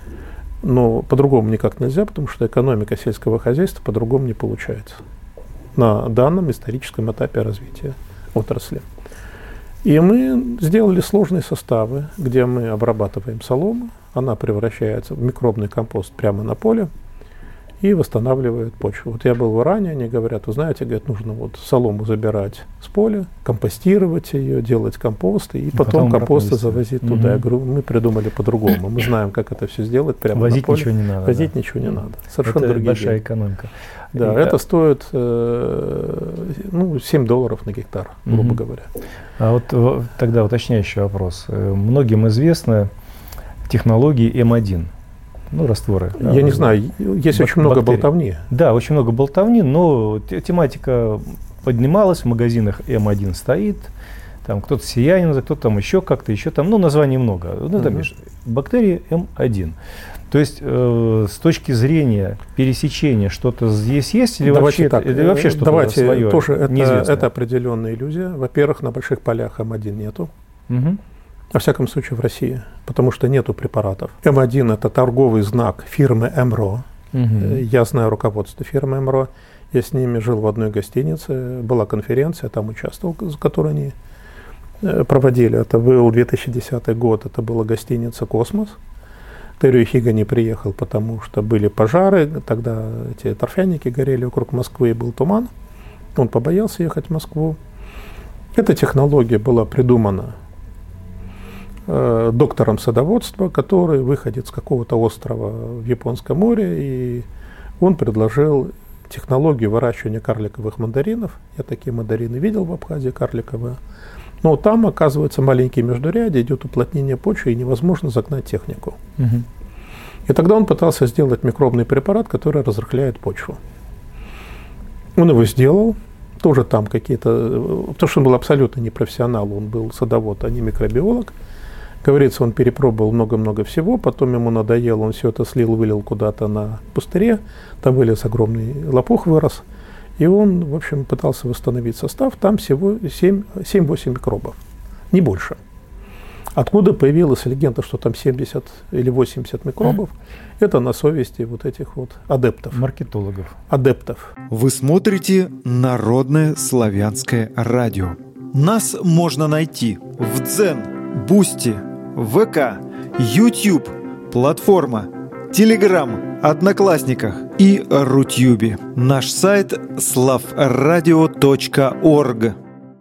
Но по-другому никак нельзя, потому что экономика сельского хозяйства по-другому не получается на данном историческом этапе развития отрасли. И мы сделали сложные составы, где мы обрабатываем солому, она превращается в микробный компост прямо на поле и восстанавливает почву. Вот я был в Иране, они говорят, вы знаете, говорят, нужно вот солому забирать с поля, компостировать ее, делать компосты, и потом, потом компосты завозить угу. туда. Я говорю, мы придумали по-другому. Мы знаем, как это все сделать прямо Возить на поле. Ничего не надо. Возить да. ничего не надо. Совершенно это другие большая деньги. экономика. Да, и, это а... стоит э, ну, семь долларов на гектар, грубо угу. говоря. А вот тогда уточняющий вопрос. Многим известны технологии эм один. Ну, растворы. Я да, не знаю, есть бак- очень много бактерий. болтовни. Да, очень много болтовни, но тематика поднималась, в магазинах эм один стоит, там кто-то сиянин, кто-то там еще как-то, еще там, ну, названий много. Ну, там uh-huh. бактерии эм один. То есть э, с точки зрения пересечения что-то здесь есть или давайте вообще, так, или вообще что-то давайте свое? Тоже это, это определенная иллюзия. Во-первых, на больших полях эм один нету. Uh-huh. Во всяком случае, в России, потому что нету препаратов. эм один – это торговый знак фирмы ЭМРО. Угу. Я знаю руководство фирмы ЭМРО. Я с ними жил в одной гостинице. Была конференция, там участвовал, которую они проводили. Это был две тысячи десятый год, это была гостиница «Космос». Терио Хига не приехал, потому что были пожары. Тогда эти торфяники горели вокруг Москвы, и был туман. Он побоялся ехать в Москву. Эта технология была придумана доктором садоводства, который выходит с какого-то острова в Японском море, и он предложил технологию выращивания карликовых мандаринов. Я такие мандарины видел в Абхазии, карликовые. Но там, оказывается, маленькие междурядья, идет уплотнение почвы, и невозможно загнать технику. Угу. И тогда он пытался сделать микробный препарат, который разрыхляет почву. Он его сделал. Тоже там какие-то... Потому что он был абсолютно не профессионал, он был садовод, а не микробиолог. Говорится, он перепробовал много-много всего, потом ему надоело, он все это слил, вылил куда-то на пустыре, там вылез огромный лопух, вырос, и он, в общем, пытался восстановить состав, там всего семь-восемь микробов, не больше. Откуда появилась легенда, что там семьдесят или восемьдесят микробов, это на совести вот этих вот адептов. Маркетологов. Адептов. Вы смотрите Народное славянское радио. Нас можно найти в Дзен, Бусти, ВК, YouTube, платформа, Телеграм, Одноклассниках и Рутюбе. Наш сайт славрадио точка орг.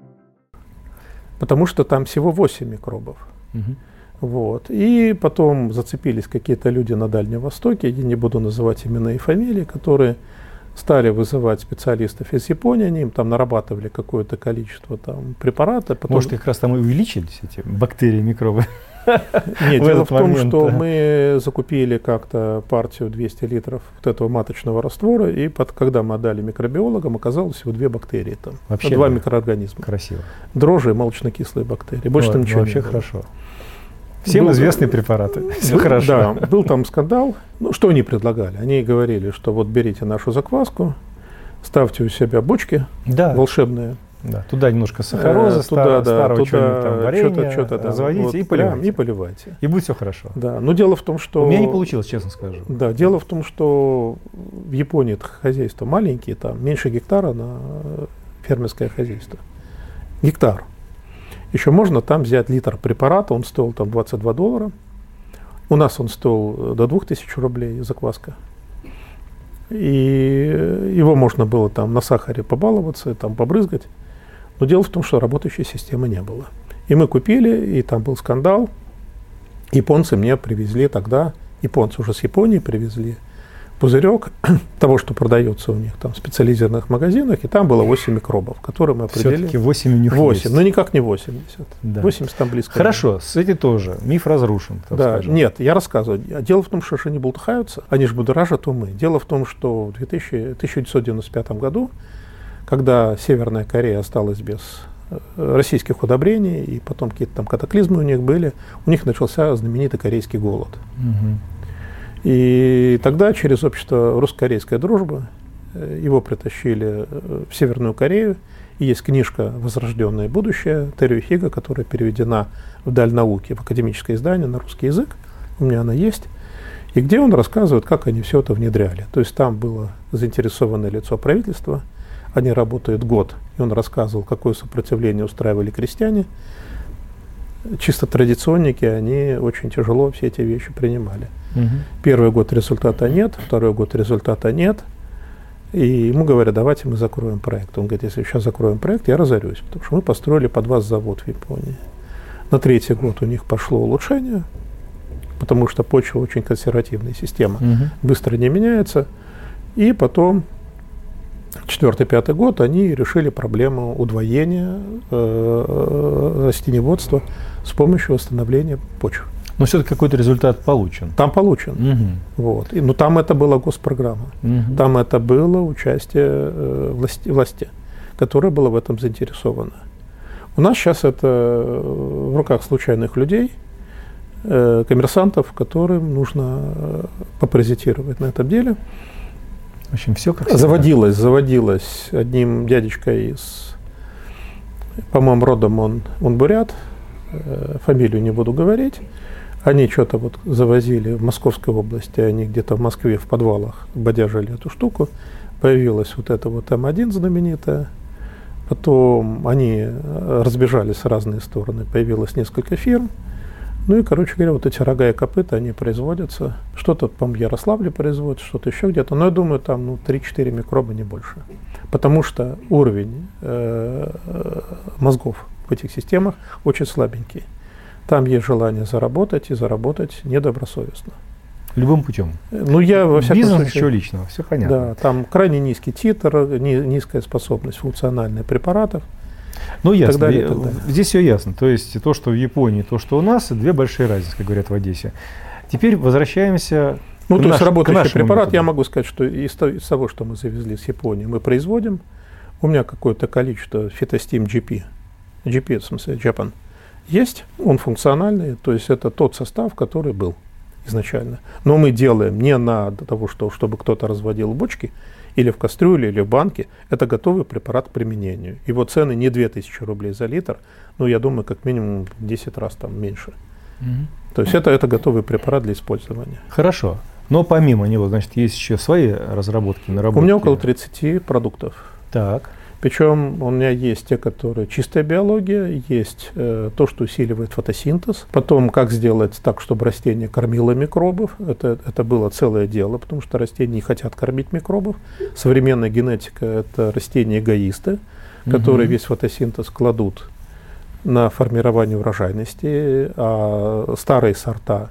Потому что там всего восемь микробов. Угу. Вот. И потом зацепились какие-то люди на Дальнем Востоке, я не буду называть имена и фамилии, которые стали вызывать специалистов из Японии, они им там нарабатывали какое-то количество там препарата. Потом... Может, как раз там и увеличились эти бактерии, микробы? Нет, дело в том, что мы закупили как-то партию двести литров вот этого маточного раствора, и под, когда мы отдали микробиологам, оказалось всего две бактерии там, вообще, два да. микроорганизма. Красиво. Дрожжи и молочно-кислые бактерии. Больше там ничего вообще не было. Хорошо. Всем был, известные препараты. Все был, хорошо. Да, был там скандал. Ну, что они предлагали? Они говорили, что вот берите нашу закваску, ставьте у себя бочки да. волшебные. Да, туда немножко сахароза, туда, стар, да, старого туда там, варенья, что-то, что-то, да, разводите вот, и поливайте. Да, и поливайте. И будет все хорошо. Да, но дело в том, что... У меня не получилось, честно скажу. Да, дело в том, что в Японии хозяйства маленькие, там меньше гектара на фермерское хозяйство. Гектар. Еще можно там взять литр препарата, он стоил там двадцать два доллара. У нас он стоил до двух тысяч рублей, закваска. И его можно было там на сахаре побаловаться, там побрызгать. Но дело в том, что работающей системы не было. И мы купили, и там был скандал. Японцы мне привезли тогда, японцы уже с Японии привезли пузырек того, что продается у них там в специализированных магазинах, и там было восемь микробов, которые мы определили. Все-таки восемь у них восемь, есть. но никак не восемьдесят. Да. восемьдесят там близко. Хорошо, с этим тоже. Миф разрушен. Так да, скажем. нет, я рассказываю. Дело в том, что они болтыхаются, они же будоражат умы. Дело в том, что в тысяча девятьсот девяносто пятом году, когда Северная Корея осталась без российских удобрений, и потом какие-то там катаклизмы у них были, у них начался знаменитый корейский голод. Угу. И тогда через общество русско-корейская дружба его притащили в Северную Корею. И есть книжка «Возрожденное будущее» Теруо Хига, которая переведена в «Даль науки» в академическое издание на русский язык. У меня она есть. И где он рассказывает, как они все это внедряли. То есть там было заинтересованное лицо правительства. Они работают год. И он рассказывал, какое сопротивление устраивали крестьяне. Чисто традиционники, они очень тяжело все эти вещи принимали. Угу. Первый год результата нет, второй год результата нет. И ему говорят, давайте мы закроем проект. Он говорит, если сейчас закроем проект, я разорюсь, потому что мы построили под вас завод в Японии. На третий год у них пошло улучшение, потому что почва очень консервативная система, угу. быстро не меняется. И потом, четвертый-пятый год, они решили проблему удвоения э, растениеводства с помощью восстановления почв. Но все-таки какой-то результат получен. Там получен. Угу. Вот. И, но там это была госпрограмма. Угу. Там это было участие э, власти, власти, которая была в этом заинтересована. У нас сейчас это в руках случайных людей, э, коммерсантов, которым нужно э, попаразитировать на этом деле. В общем, все как заводилось, заводилось одним дядечкой из, по-моему, родом он, он бурят, э, фамилию не буду говорить. Они что-то вот завозили в Московской области, они где-то в Москве в подвалах бодяжили эту штуку. Появилась вот эта вот эм один знаменитая. Потом они разбежались в разные стороны, появилось несколько фирм. Ну и, короче говоря, вот эти рога и копыта, они производятся. Что-то, по-моему, в Ярославле производится, что-то еще где-то. Но я думаю, там ну, три-четыре микроба, не больше. Потому что уровень э, мозгов в этих системах очень слабенький. Там есть желание заработать, и заработать недобросовестно. Любым путем. Ну, я во всяком Бизнес, случае... ничего личного, все понятно. Да, там крайне низкий титр, ни, низкая способность функциональных препаратов. Ну, ясно. Так далее, так далее. Здесь все ясно. То есть то, что в Японии, то, что у нас, две большие разницы, как говорят в Одессе. Теперь возвращаемся ну, к то есть наш, работающий препарат, методу. Я могу сказать, что из, из того, что мы завезли с Японии, мы производим. У меня какое-то количество фитостим джи пи, джи пи, в смысле, Japan, есть, он функциональный, то есть это тот состав, который был изначально. Но мы делаем не на того, что, чтобы кто-то разводил в бочке, или в кастрюле, или в банке. Это готовый препарат к применению. Его цены не две тысячи рублей за литр, но я думаю, как минимум в десять раз там меньше. Mm-hmm. То есть это, это готовый препарат для использования. Хорошо. Но помимо него, значит, есть еще свои разработки, наработки? У меня около тридцати продуктов. Так. Причем у меня есть те, которые чистая биология, есть э, то, что усиливает фотосинтез. Потом, как сделать так, чтобы растение кормило микробов. Это, это было целое дело, потому что растения не хотят кормить микробов. Современная генетика – это растения-эгоисты, которые угу. весь фотосинтез кладут на формирование урожайности. А старые сорта,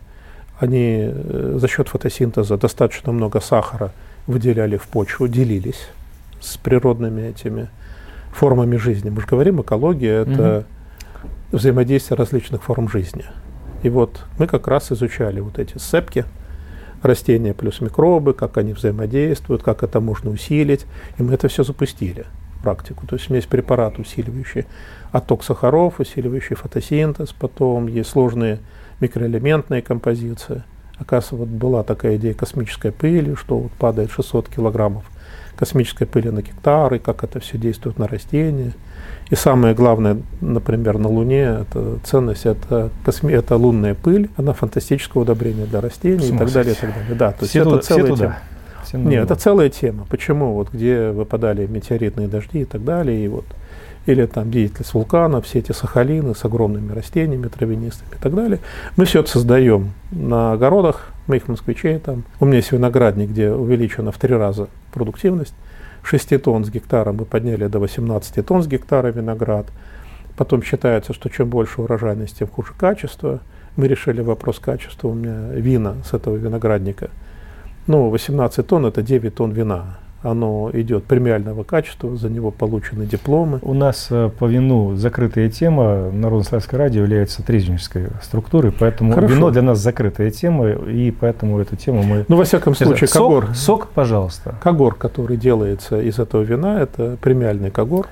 они за счет фотосинтеза достаточно много сахара выделяли в почву, делились с природными этими формами жизни. Мы же говорим, экология – это угу. взаимодействие различных форм жизни. И вот мы как раз изучали вот эти сцепки, растения плюс микробы, как они взаимодействуют, как это можно усилить. И мы это все запустили в практику. То есть у меня есть препарат, усиливающий отток сахаров, усиливающий фотосинтез, потом есть сложные микроэлементные композиции. Оказывается, вот была такая идея космической пыли, что вот падает шестьсот килограммов космической пыли на гектар, и как это все действует на растения. И самое главное, например, на Луне, это ценность, это, косми, это лунная пыль, она фантастическое удобрение для растений и так далее, и так далее. Да, то есть все это туда, целая все тема. Все Нет, это целая тема. Почему? Вот где выпадали метеоритные дожди и так далее, и вот или там деятельность вулкана, все эти сахалины с огромными растениями, травянистыми и так далее. Мы все это создаем на огородах моих москвичей. Там. У меня есть виноградник, где увеличена в три раза продуктивность. шесть тонн с гектара мы подняли до восемнадцати тонн с гектара виноград. Потом считается, что чем больше урожайность, тем хуже качество. Мы решили вопрос качества. У меня вина с этого виноградника. Ну, восемнадцать тонн – это девять тонн вина. Оно идет премиального качества, за него получены дипломы. У нас по вину закрытая тема. Народно-славянское радио является трезвеннической структурой, поэтому Хорошо. Вино для нас закрытая тема, и поэтому эту тему мы... Ну, во всяком случае, сок, когор, сок, пожалуйста. Когор, который делается из этого вина, это премиальный когор.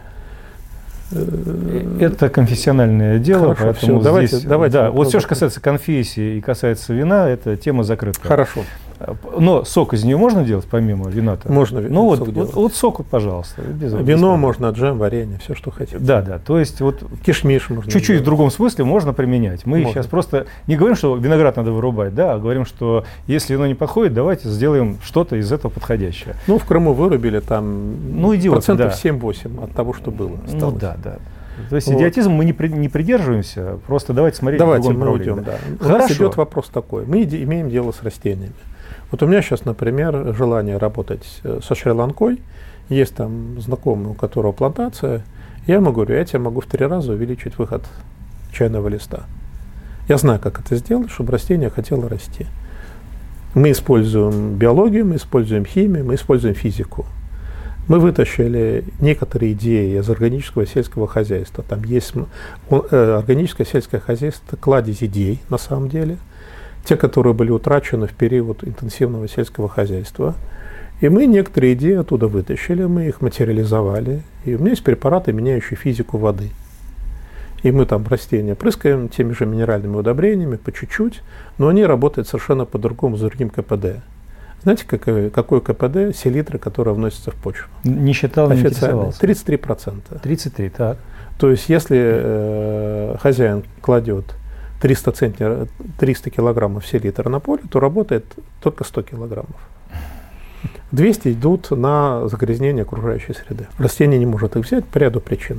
Это конфессиональное дело, Хорошо, поэтому все, давайте, здесь, давайте да, вот все, закрыть. что касается конфессии и касается вина, это тема закрытая. Хорошо. Но сок из нее можно делать помимо вина-то? Можно Ну вот, сок вот, делать. вот сок, пожалуйста. Без, без Вино проблем. можно, джем, варенье, все, что хотите. Да, да. То есть вот Кишмиш можно. чуть-чуть делать. в другом смысле можно применять. Мы Можно. сейчас просто не говорим, что виноград надо вырубать, да, а говорим, что если вино не подходит, давайте сделаем что-то из этого подходящее. Ну, в Крыму вырубили там Ну, идиоты, процентов да. семь-восемь от того, что было. Ну осталось. да, да. То есть Вот. идиотизм мы не, при, не придерживаемся, просто давайте смотреть Давайте в другом мы направлении. уйдем. Да. Да. У нас Хорошо. идет вопрос такой. Мы иде- имеем дело с растениями. Вот у меня сейчас, например, желание работать э, со Шри-Ланкой. Есть там знакомый, у которого плантация. Я ему говорю, я тебе могу в три раза увеличить выход чайного листа. Я знаю, как это сделать, чтобы растение хотело расти. Мы используем биологию, мы используем химию, мы используем физику. Мы вытащили некоторые идеи из органического сельского хозяйства. Там есть э, органическое сельское хозяйство, кладезь идей на самом деле. Те, которые были утрачены в период интенсивного сельского хозяйства. И мы некоторые идеи оттуда вытащили, мы их материализовали. И у меня есть препараты, меняющие физику воды. И мы там растения прыскаем теми же минеральными удобрениями по чуть-чуть, но они работают совершенно по-другому, с другим КПД. Знаете, какое, какое КПД селитры, которое вносится в почву? Не считал, не интересовался. тридцать три процента. тридцать три, так. То есть, если э, хозяин кладет триста, центнер, триста килограммов селитры на поле, то работает только сто килограммов. двести идут на загрязнение окружающей среды. Растение не может их взять по ряду причин.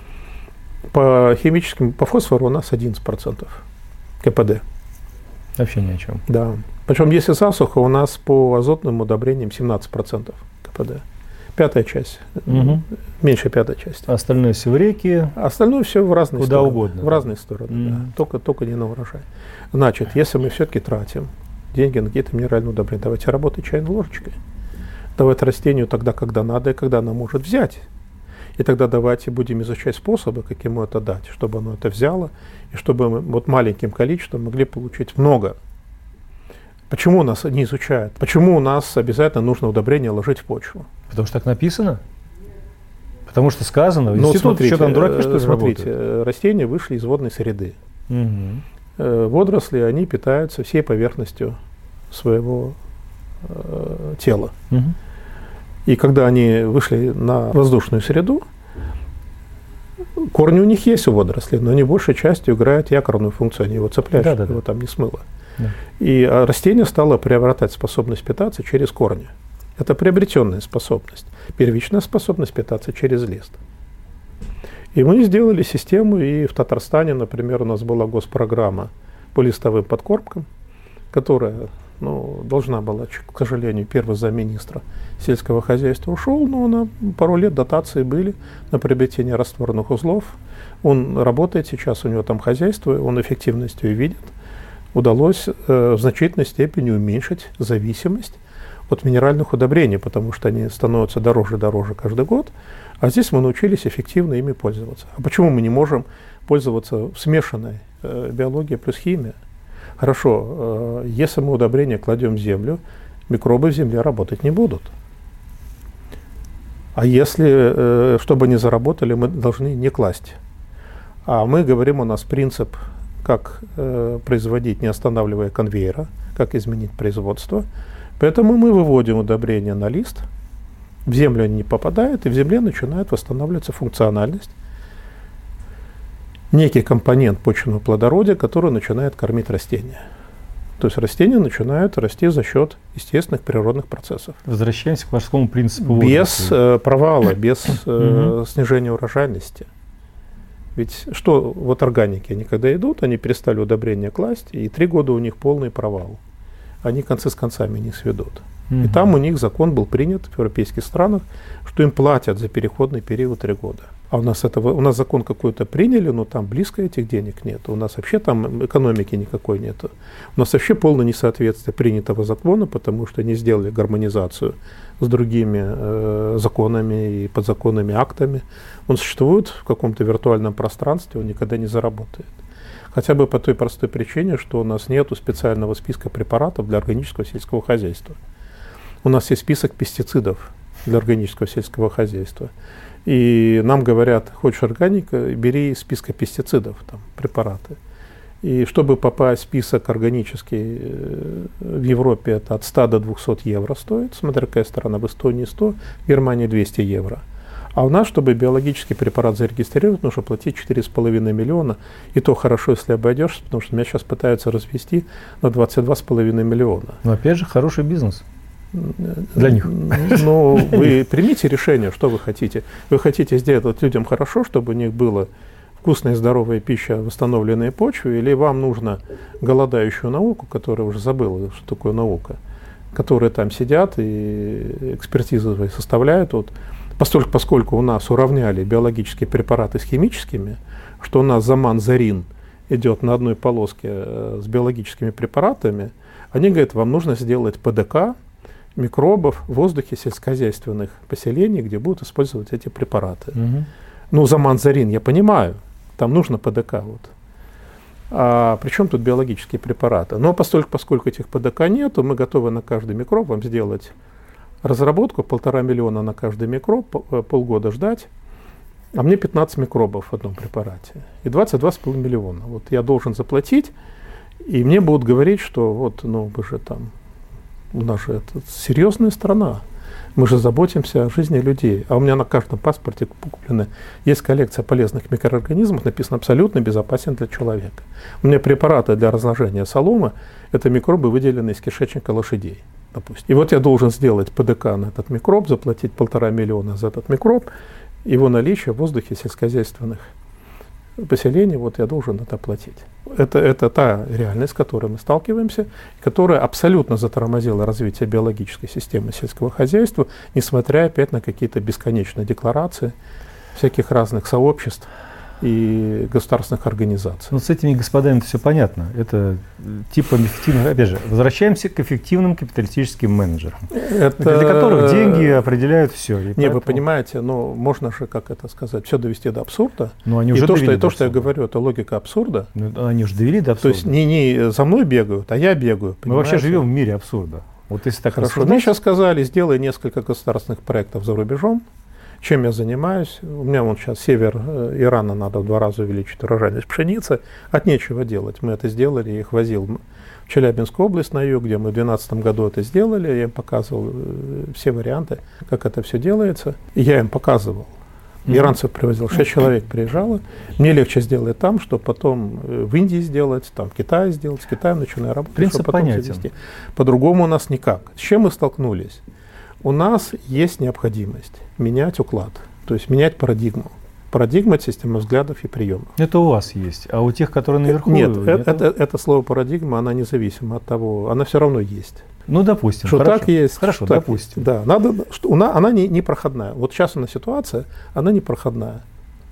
По химическим, по фосфору у нас одиннадцать процентов КПД. Вообще ни о чем. Да. Причем, если засуха, у нас по азотным удобрениям семнадцать процентов КПД. Пятая часть. Угу. Меньше пятой части. Остальное все в реки. Остальное все в разные Куда стороны. угодно. В разные стороны, Mm. да. Только, только не на урожай. Значит, если мы все-таки тратим деньги на какие-то минеральные удобрения, давайте работать чайной ложечкой. Давайте растению тогда, когда надо и когда оно может взять. И тогда давайте будем изучать способы, как ему это дать, чтобы оно это взяло, и чтобы мы вот маленьким количеством могли получить много. Почему нас не изучают? Почему у нас обязательно нужно удобрение ложить в почву? Потому что так написано. Потому что сказано. Ну, Институт, смотрите, что там дураки, что ли, смотрите, работают? растения вышли из водной среды. Угу. Водоросли, они питаются всей поверхностью своего э, тела. Угу. И когда они вышли на воздушную среду, корни у них есть у водорослей, но они большей частью играют якорную функцию, они его цепляют, Да, чтобы да, да. его там не смыло. Да. И а, растение стало приобретать способность питаться через корни. Это приобретенная способность. Первичная способность питаться через лист. И мы сделали систему, и в Татарстане, например, у нас была госпрограмма по листовым подкормкам, которая ну, должна была, к сожалению, первый замминистра сельского хозяйства ушел, но на пару лет дотации были на приобретение растворных узлов. Он работает сейчас, у него там хозяйство, он эффективностью видит. Удалось э, в значительной степени уменьшить зависимость от минеральных удобрений, потому что они становятся дороже и дороже каждый год, а здесь мы научились эффективно ими пользоваться. А почему мы не можем пользоваться в смешанной э, биологии плюс химия? Хорошо, э, если мы удобрения кладем в землю, микробы в земле работать не будут. А если, э, чтобы они заработали, мы должны не класть. А мы говорим, у нас принцип, как э, производить, не останавливая конвейера, как изменить производство. Поэтому мы выводим удобрения на лист, в землю они не попадают, и в земле начинает восстанавливаться функциональность. Некий компонент почвенного плодородия, который начинает кормить растения. То есть растения начинают расти за счет естественных природных процессов. Возвращаемся к морскому принципу. Без э, провала, без э, снижения урожайности. Ведь что вот органики, они когда идут, они перестали удобрения класть, и три года у них полный провал. Они концы с концами не сведут. Mm-hmm. И там у них закон был принят в европейских странах, что им платят за переходный период три года. А у нас, этого, у нас закон какой-то приняли, но там близко этих денег нет. У нас вообще там экономики никакой нет. У нас вообще полное несоответствие принятого закона, потому что не сделали гармонизацию с другими э, законами и подзаконными актами. Он существует в каком-то виртуальном пространстве, он никогда не заработает. Хотя бы по той простой причине, что у нас нет специального списка препаратов для органического сельского хозяйства. У нас есть список пестицидов для органического сельского хозяйства. И нам говорят, хочешь органика, бери из списка пестицидов, там, препараты. И чтобы попасть в список органический в Европе, это от ста до двухсот евро стоит, смотря какая страна, в Эстонии сто, в Германии двести евро. А у нас, чтобы биологический препарат зарегистрировать, нужно платить четыре с половиной миллиона. И то хорошо, если обойдешься, потому что меня сейчас пытаются развести на двадцать два с половиной миллиона. Но опять же, хороший бизнес. Для них. Ну, вы примите решение, что вы хотите. Вы хотите сделать людям хорошо, чтобы у них была вкусная и здоровая пища, восстановленные почвы, или вам нужно голодающую науку, которая уже забыла, что такое наука, которые там сидят и экспертизы составляют. Вот, поскольку, поскольку у нас уравняли биологические препараты с химическими, что у нас заман-зарин идет на одной полоске с биологическими препаратами, они говорят, вам нужно сделать ПДК микробов в воздухе сельскохозяйственных поселений, где будут использовать эти препараты. Угу. Ну, заман-зарин, я понимаю, там нужно ПДК. Вот. А при чем тут биологические препараты? Но поскольку, поскольку этих ПДК нету, мы готовы на каждый микроб вам сделать разработку, полтора миллиона на каждый микроб, полгода ждать, а мне пятнадцать микробов в одном препарате. И двадцать два с половиной миллиона. Вот я должен заплатить, и мне будут говорить, что вот, ну, вы же там, у нас же это серьезная страна. Мы же заботимся о жизни людей. А у меня на каждом паспорте куплено есть коллекция полезных микроорганизмов, написано абсолютно безопасен для человека. У меня препараты для размножения соломы – это микробы, выделенные из кишечника лошадей, допустим. И вот я должен сделать ПДК на этот микроб, заплатить полтора миллиона за этот микроб, его наличие в воздухе сельскохозяйственных поселений, вот я должен это платить. Это, это та реальность, с которой мы сталкиваемся, которая абсолютно затормозила развитие биологической системы сельского хозяйства, несмотря опять на какие-то бесконечные декларации всяких разных сообществ и государственных организаций. Ну, с этими господами все понятно. Это типа эффективных, опять же, возвращаемся к эффективным капиталистическим менеджерам, это... для которых деньги определяют все. Не, поэтому... вы понимаете, но можно же, как это сказать, все довести до абсурда. Но они и уже то, что, до и то, что я говорю, это логика абсурда. Ну, они уже довели до абсурда. То есть не, не за мной бегают, а я бегаю. Мы вообще живем в мире абсурда. Вот если так Хорошо, мне сейчас сказали, сделай несколько государственных проектов за рубежом. Чем я занимаюсь? У меня вон сейчас север Ирана, надо в два раза увеличить урожайность пшеницы. От нечего делать. Мы это сделали, я их возил в Челябинскую область на юг, где мы в две тысячи двенадцатом году это сделали. Я им показывал все варианты, как это все делается. И я им показывал. Иранцев привозил, шесть человек приезжало. Мне легче сделать там, чтобы потом в Индии сделать, там в Китае сделать, с Китаем начиная работать. Принцип понятен. Завести. По-другому у нас никак. С чем мы столкнулись? У нас есть необходимость менять уклад, то есть менять парадигму. Парадигма – это система взглядов и приемов. Это у вас есть, а у тех, которые наверху… Нет, нет? Это, это слово парадигма, она независима от того, она все равно есть. Ну, допустим. Что хорошо. так есть. Хорошо, так допустим. Есть. Да, надо, что, она, она не, не проходная. Вот сейчас у нас ситуация, она не проходная.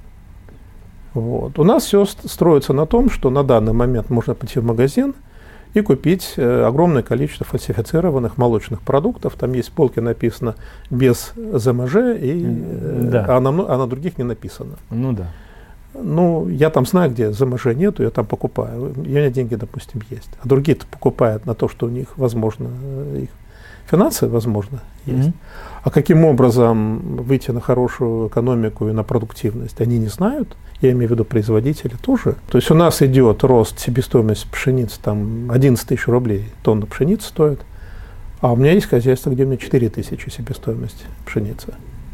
Вот. У нас все строится на том, что на данный момент можно пойти в магазин и купить э, огромное количество фальсифицированных молочных продуктов. Там есть полки написано без ЗМЖ, и, э, да. а, на, а на других не написано. Ну да. Ну, я там знаю, где ЗМЖ нету, я там покупаю. У меня деньги, допустим, есть. А другие-то покупают на то, что у них, возможно, их финансы, возможно, есть. Mm-hmm. А каким образом выйти на хорошую экономику и на продуктивность, они не знают. Я имею в виду производители тоже. То есть у нас идет рост себестоимости пшеницы, там одиннадцать тысяч рублей тонна пшеницы стоит, а у меня есть хозяйство, где у меня четыре тысячи себестоимости пшеницы.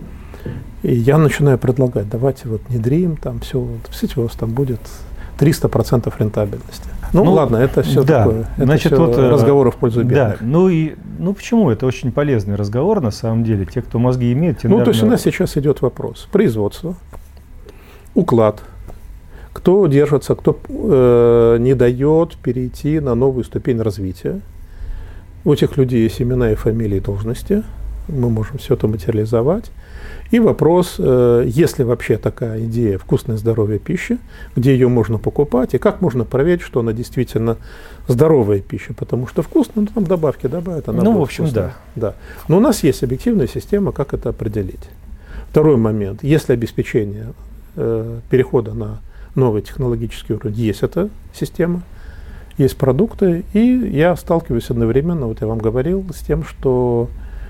И я начинаю предлагать, давайте вот внедрим, там все, вот, у вас там будет триста процентов рентабельности. Ну, ну ладно, это все да, такое. Это значит, все вот, разговоры в пользу бедных. Да, ну и ну почему? Это очень полезный разговор на самом деле. Те, кто мозги имеют, те, Ну, наверное... то есть у нас сейчас идет вопрос. Производство, уклад, кто держится, кто э, не дает перейти на новую ступень развития. У этих людей есть имена и фамилии, и должности. Мы можем все это материализовать. И вопрос, э, есть ли вообще такая идея вкусной здоровой пищи, где ее можно покупать, и как можно проверить, что она действительно здоровая пища, потому что вкусно, ну, там добавки добавят, она Ну, будет в общем, вкусная. Да. Но у нас есть объективная система, как это определить. Второй момент. Если обеспечение э, перехода на новый технологический уровень, есть эта система, есть продукты, и я сталкиваюсь одновременно, вот я вам говорил, с тем, что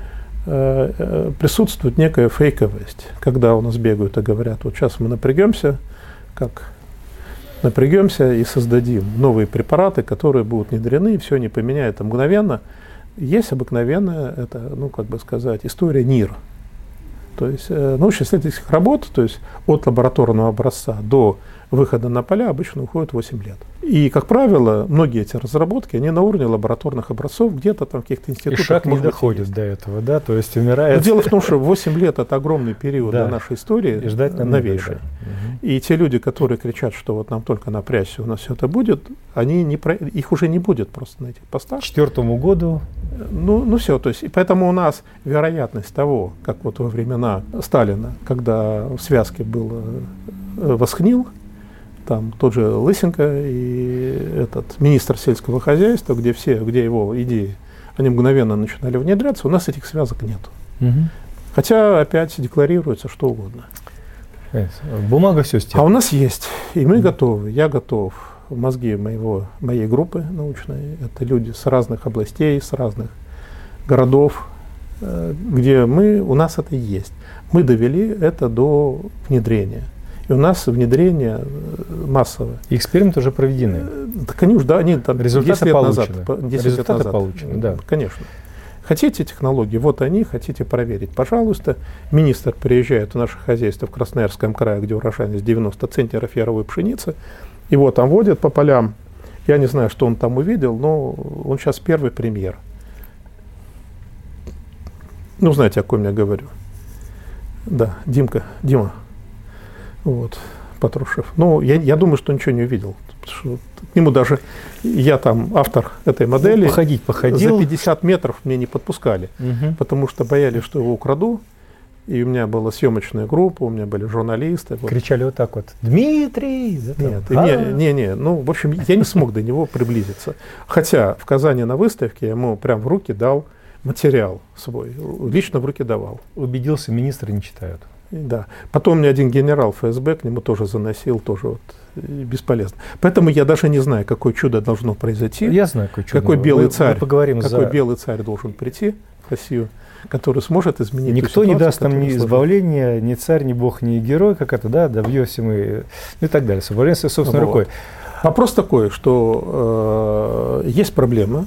присутствует некая фейковость, когда у нас бегают и говорят, вот сейчас мы напрягемся, как напрягемся и создадим новые препараты, которые будут внедрены, и все не поменяется мгновенно. Есть обыкновенная, это, ну, как бы сказать, история НИР. То есть научно-исследовательских работ, то есть от лабораторного образца до выхода на поля обычно уходит восемь лет. И, как правило, многие эти разработки, они на уровне лабораторных образцов, где-то там в каких-то институтах. И шаг не доходит до этого, да, то есть умирает. Но дело в том, что восемь лет – это огромный период для нашей истории, и ждать новейшей. И те люди, которые кричат, что вот нам только напрячься, у нас все это будет, они не про... их уже не будет просто на этих постах. К четвертому году. Ну, ну все, то есть, и поэтому у нас вероятность того, как вот во времена Сталина, когда в связке был Восхнил, там тот же Лысенко и этот министр сельского хозяйства, где все, где его идеи, они мгновенно начинали внедряться, у нас этих связок нет. Угу. Хотя опять декларируется что угодно. Бумага все стерпит. А у нас есть, и мы угу. готовы, я готов. Мозги моего, моей группы научной, это люди с разных областей, с разных городов, где мы, у нас это есть. Мы довели это до внедрения. И у нас внедрение массовое. И эксперименты уже проведены. Так они уже, да, они там результаты лет получены. Назад, десять результаты лет назад. получены, да. Конечно. Хотите технологии, вот они, хотите проверить, пожалуйста. Министр приезжает в наше хозяйство в Красноярском крае, где урожайность девяносто центнеров яровой пшеницы, его там водят по полям. Я не знаю, что он там увидел, но он сейчас первый премьер. Ну, знаете, о ком я говорю. Да, Димка, Дима. Вот, Патрушев. Ну, я, я думаю, что ничего не увидел. Что к нему даже, я там автор этой модели, ну, походить, походил. За пятьдесят метров мне не подпускали, угу. потому что боялись, что его украду. И у меня была съемочная группа, у меня были журналисты. Вот. Кричали вот так вот: Дмитрий! Нет, не, не, не, ну, в общем, я не смог до него приблизиться. Хотя в Казани на выставке я ему прям в руки дал материал свой, лично в руки давал. Убедился, министры не читают. Да. Потом мне один генерал эф эс бэ к нему тоже заносил, тоже вот бесполезно. Поэтому я даже не знаю, какое чудо должно произойти. Я знаю, какое чудо. Какой белый мы, царь, мы поговорим какой за... белый царь должен прийти в Россию, который сможет изменить. Никто не даст нам ни избавления, ни царь, ни бог, ни герой, как это, да, добьемся мы, ну и так далее. Соболезнуем своей собственной вот. рукой. Вопрос такой, что э, есть проблема,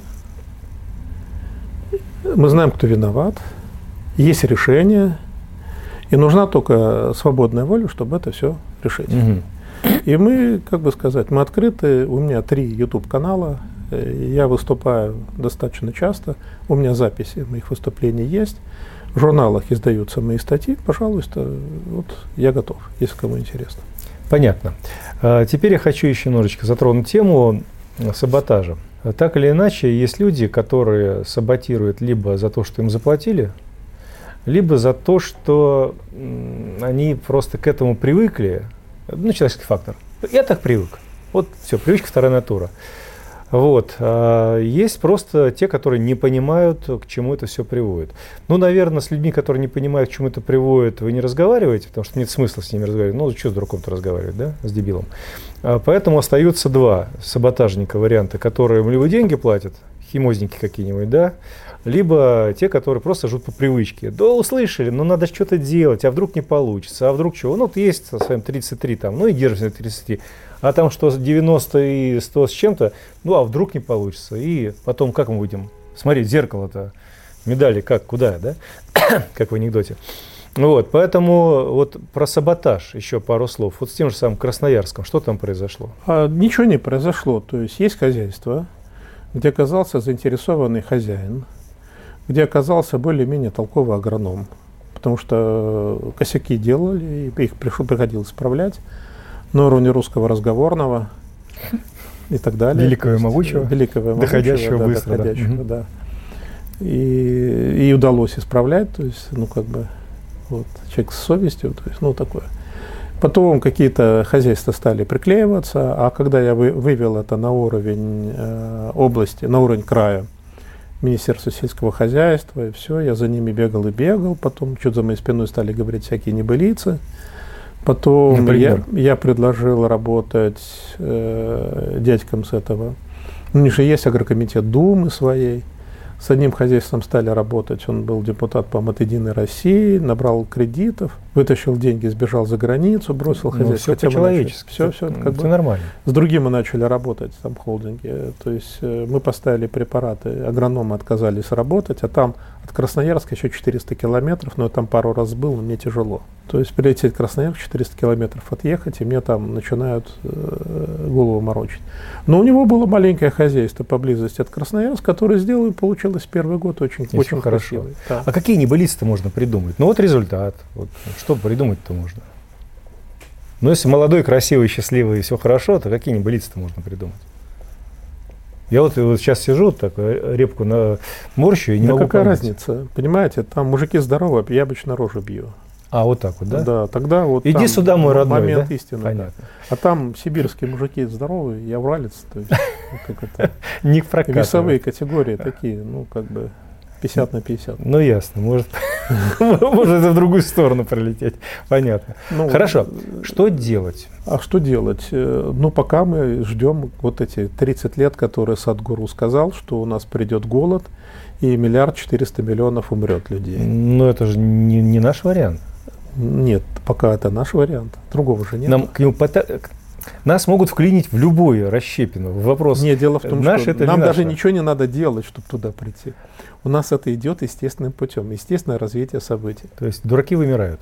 мы знаем, кто виноват, есть решение, и нужна только свободная воля, чтобы это все решить. Угу. И мы, как бы сказать, мы открыты, у меня три ютуб-канала, я выступаю достаточно часто, у меня записи моих выступлений есть, в журналах издаются мои статьи, пожалуйста, вот я готов, если кому интересно. Понятно. А теперь я хочу еще немножечко затронуть тему саботажа. Так или иначе, есть люди, которые саботируют либо за то, что им заплатили, либо за то, что они просто к этому привыкли. Ну, человеческий фактор. Я так привык. Вот все, привычка, вторая натура. Вот. А есть просто те, которые не понимают, к чему это все приводит. Ну, наверное, с людьми, которые не понимают, к чему это приводит, вы не разговариваете, потому что нет смысла с ними разговаривать. Ну, что с дураком-то разговаривать, да, с дебилом. А поэтому остаются два саботажника варианта, которые либо деньги платят, химозники какие-нибудь, да, либо те, которые просто живут по привычке. Да, услышали, но надо что-то делать, а вдруг не получится, а вдруг чего? Ну, вот есть со своим тридцать три там, ну и держишься на тридцать три. А там что, девяносто и сто с чем-то, ну, а вдруг не получится. И потом как мы будем смотреть в зеркало-то, медали как, куда, да, как в анекдоте. Вот, поэтому вот про саботаж еще пару слов. Вот с тем же самым Красноярском, что там произошло? А, ничего не произошло. То есть есть хозяйство, где оказался заинтересованный хозяин, где оказался более-менее толковый агроном, потому что косяки делали, и их пришло, приходилось исправлять. на уровне русского разговорного и так далее. Великого и могучего. Великого и могучего, доходящего да, быстро. Доходящего, да. да. И, и удалось исправлять, то есть, ну, как бы, вот, человек с совестью, то есть, ну, такое. Потом какие-то хозяйства стали приклеиваться, а когда я вы, вывел это на уровень э, области, на уровень края, Министерства сельского хозяйства, и все, я за ними бегал и бегал, потом чуть за моей спиной стали говорить всякие небылицы. Потом я, я предложил работать э, дядькам с этого. У них же есть агрокомитет Думы своей. С одним хозяйством стали работать. Он был депутат, по-моему, от «Единой России», набрал кредитов, вытащил деньги, сбежал за границу, бросил ну, хозяйство. Все по-человечески. Все, все, как это бы, нормально. С другим мы начали работать, там, холдинги. То есть э, мы поставили препараты, агрономы отказались работать, а там от Красноярска еще четыреста километров, но я там пару раз был, но мне тяжело. То есть прилететь в Красноярск, четыреста километров отъехать, и мне там начинают э, голову морочить. Но у него было маленькое хозяйство поблизости от Красноярска, которое сделал, и получилось первый год очень, очень красивый. Да. А какие небылицы-то можно придумать? Ну вот результат. Вот, что придумать-то можно? Ну если молодой, красивый, счастливый, и все хорошо, то какие небылицы-то можно придумать? Я вот, вот сейчас сижу, так репку на морщу и не да могу какая понять. разница? Понимаете, там мужики здоровые, я обычно рожу бью. А, вот так вот, да? Да, тогда вот иди там сюда, мой родной, момент да? истины. Понятно. Да. А там сибирские мужики здоровые, я уралец, то есть как это, не прокатывает. весовые категории такие, ну как бы пятьдесят на пятьдесят. Ну ясно, может, может в другую сторону пролететь, понятно. Ну, хорошо, что делать? А что делать? Ну пока мы ждем вот эти тридцать лет, которые Садхгуру сказал, что у нас придет голод и миллиард четыреста миллионов умрет людей. Ну это же не, не наш вариант. Нет, пока это наш вариант. Другого же нет. Нам к нему пота... Нас могут вклинить в любую расщепину. Вопрос. Нет, дело в том, наш что это нам не даже наше. ничего не надо делать, чтобы туда прийти. У нас это идет естественным путем, естественное развитие событий. То есть дураки вымирают.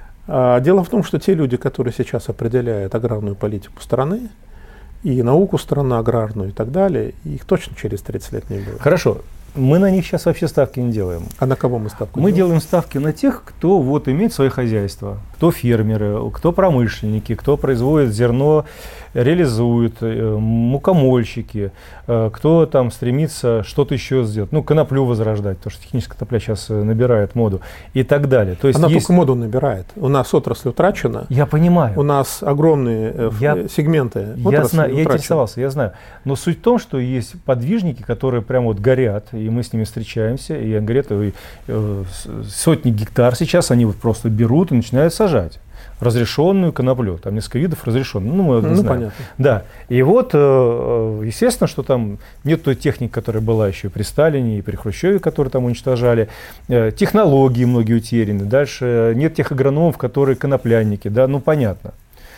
А дело в том, что те люди, которые сейчас определяют аграрную политику страны, и науку страны аграрную и так далее, их точно через тридцать лет не будет. Хорошо. Мы на них сейчас вообще ставки не делаем. А на кого мы ставку Мы делаем? делаем ставки на тех, кто вот имеет свое хозяйство, кто фермеры, кто промышленники, кто производит зерно, реализует, мукомольщики, кто там стремится что-то еще сделать, ну, коноплю возрождать, потому что техническая конопля сейчас набирает моду и так далее. То есть Она есть... только моду набирает. У нас отрасль утрачена. Я понимаю. У нас огромные я... сегменты я знаю, я интересовался, я знаю. Но суть в том, что есть подвижники, которые прям вот горят, и мы с ними встречаемся, и они говорят, э, сотни гектар сейчас они вот просто берут и начинают сажать разрешенную коноплю, там несколько видов разрешенных, ну, мы ну, знаем. понятно. Да, и вот, естественно, что там нет той техники, которая была еще при Сталине и при Хрущеве, которые там уничтожали, технологии многие утеряны, дальше нет тех агрономов, которые коноплянники, да, ну, понятно.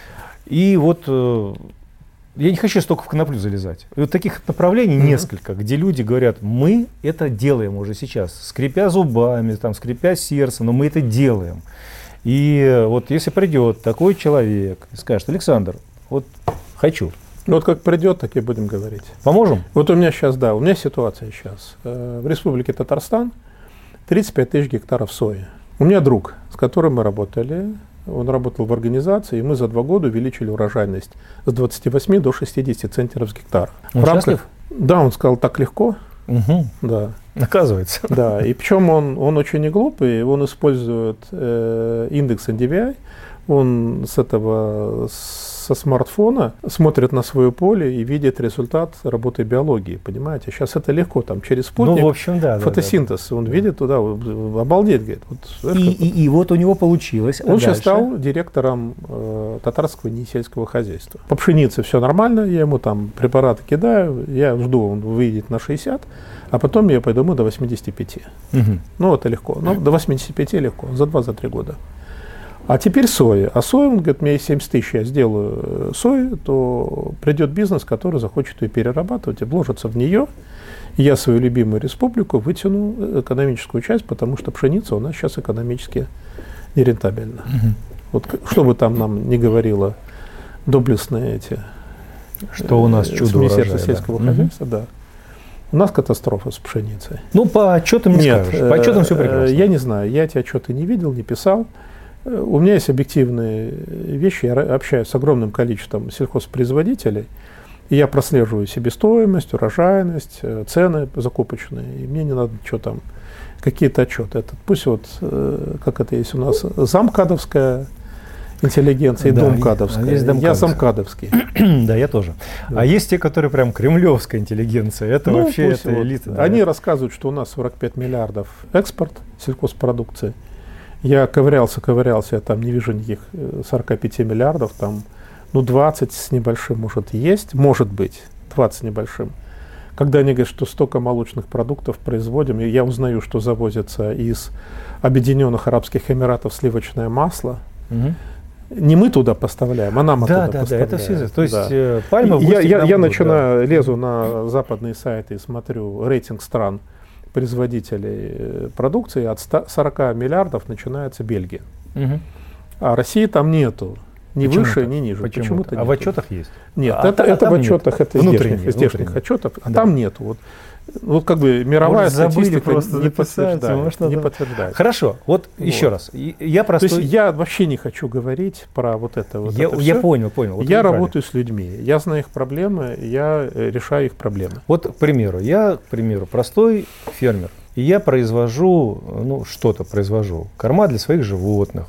И вот я не хочу столько в коноплю залезать. И вот таких направлений mm-hmm. несколько, где люди говорят, мы это делаем уже сейчас, скрипя зубами, там, скрипя сердцем, но мы это делаем. И вот если придет такой человек и скажет, Александр, вот хочу. Ну вот как придет, так и будем говорить. Поможем? Вот у меня сейчас, да, у меня ситуация сейчас. В Республике Татарстан тридцать пять тысяч гектаров сои. У меня друг, с которым мы работали, он работал в организации, и мы за два года увеличили урожайность с двадцати восьми до шестидесяти центнеров с гектара. Он счастлив? Да, он сказал, так легко. Угу. Да. Оказывается. Да, и причем он, он очень не глупый, он использует э, индекс эн ди ви ай, он с этого, со смартфона смотрит на свое поле и видит результат работы биологии, понимаете? Сейчас это легко, там через спутник, ну, в общем, да, фотосинтез, да, да. он да. видит туда, обалдеть, говорит. Вот, и, и, и вот у него получилось. Он а сейчас дальше? стал директором э, татарского несельского хозяйства. По пшенице все нормально, я ему там препараты кидаю, я жду, он выйдет на шестьдесят, а потом я пойду ему до восьмидесяти пяти. Угу. Ну, это легко. Ну, до восьмидесяти пяти легко, за два-три года. А теперь соя. А соя, он говорит, у меня есть семьдесят тысяч, я сделаю сою, то придет бизнес, который захочет ее перерабатывать и вложится в нее. И я свою любимую республику вытяну экономическую часть, потому что пшеница у нас сейчас экономически нерентабельна. Угу. Вот что бы там нам ни говорило доблестные эти... Что у нас чудо Министерство урожая, сельского да. хозяйства, угу. да. У нас катастрофа с пшеницей. Ну, по отчетам не Нет, скажешь. По отчетам все прекрасно. Я не знаю, я эти отчеты не видел, не писал. У меня есть объективные вещи, я общаюсь с огромным количеством сельхозпроизводителей, и я прослеживаю себестоимость, урожайность, цены закупочные, и мне не надо ничего там, какие-то отчеты. Это, пусть вот, как это есть у нас, замкадовская интеллигенция и да, домкадовская. Есть я замкадовский. Да, я тоже. Да. А есть те, которые прям кремлевская интеллигенция. Это ну, вообще это вот, элита. Да. Они рассказывают, что у нас сорок пять миллиардов экспорт сельхозпродукции. Я ковырялся, ковырялся, я там не вижу никаких сорок пять миллиардов, там, ну, двадцать с небольшим, может, есть, может быть, двадцать с небольшим. Когда они говорят, что столько молочных продуктов производим, и я узнаю, что завозится из Объединенных Арабских Эмиратов сливочное масло, угу. Не мы туда поставляем, а нам да, оттуда да, поставляют. Да, это все. То есть да. э, пальма в Я, я, я будут, начинаю, да. лезу на западные сайты и смотрю рейтинг стран производителей продукции. От сорока миллиардов начинается Бельгия. Угу. А России там нету. Ни Почему выше, так? ни ниже. Почему Почему-то а в отчетах есть? Нет, а, это, а, это а в отчетах, нет. это издешних, издешних отчетов, а да. Там нету. Вот, вот как бы мировая может, статистика просто не, подтверждает, может, не надо... подтверждает. Хорошо, вот, вот еще раз. Я простой... То есть я вообще не хочу говорить про вот это вот. Я, это я все. понял, понял. Вот я работаю с людьми, я знаю их проблемы, я решаю их проблемы. Вот, к примеру, я, к примеру, простой фермер, и я произвожу, ну, что-то произвожу, корма для своих животных.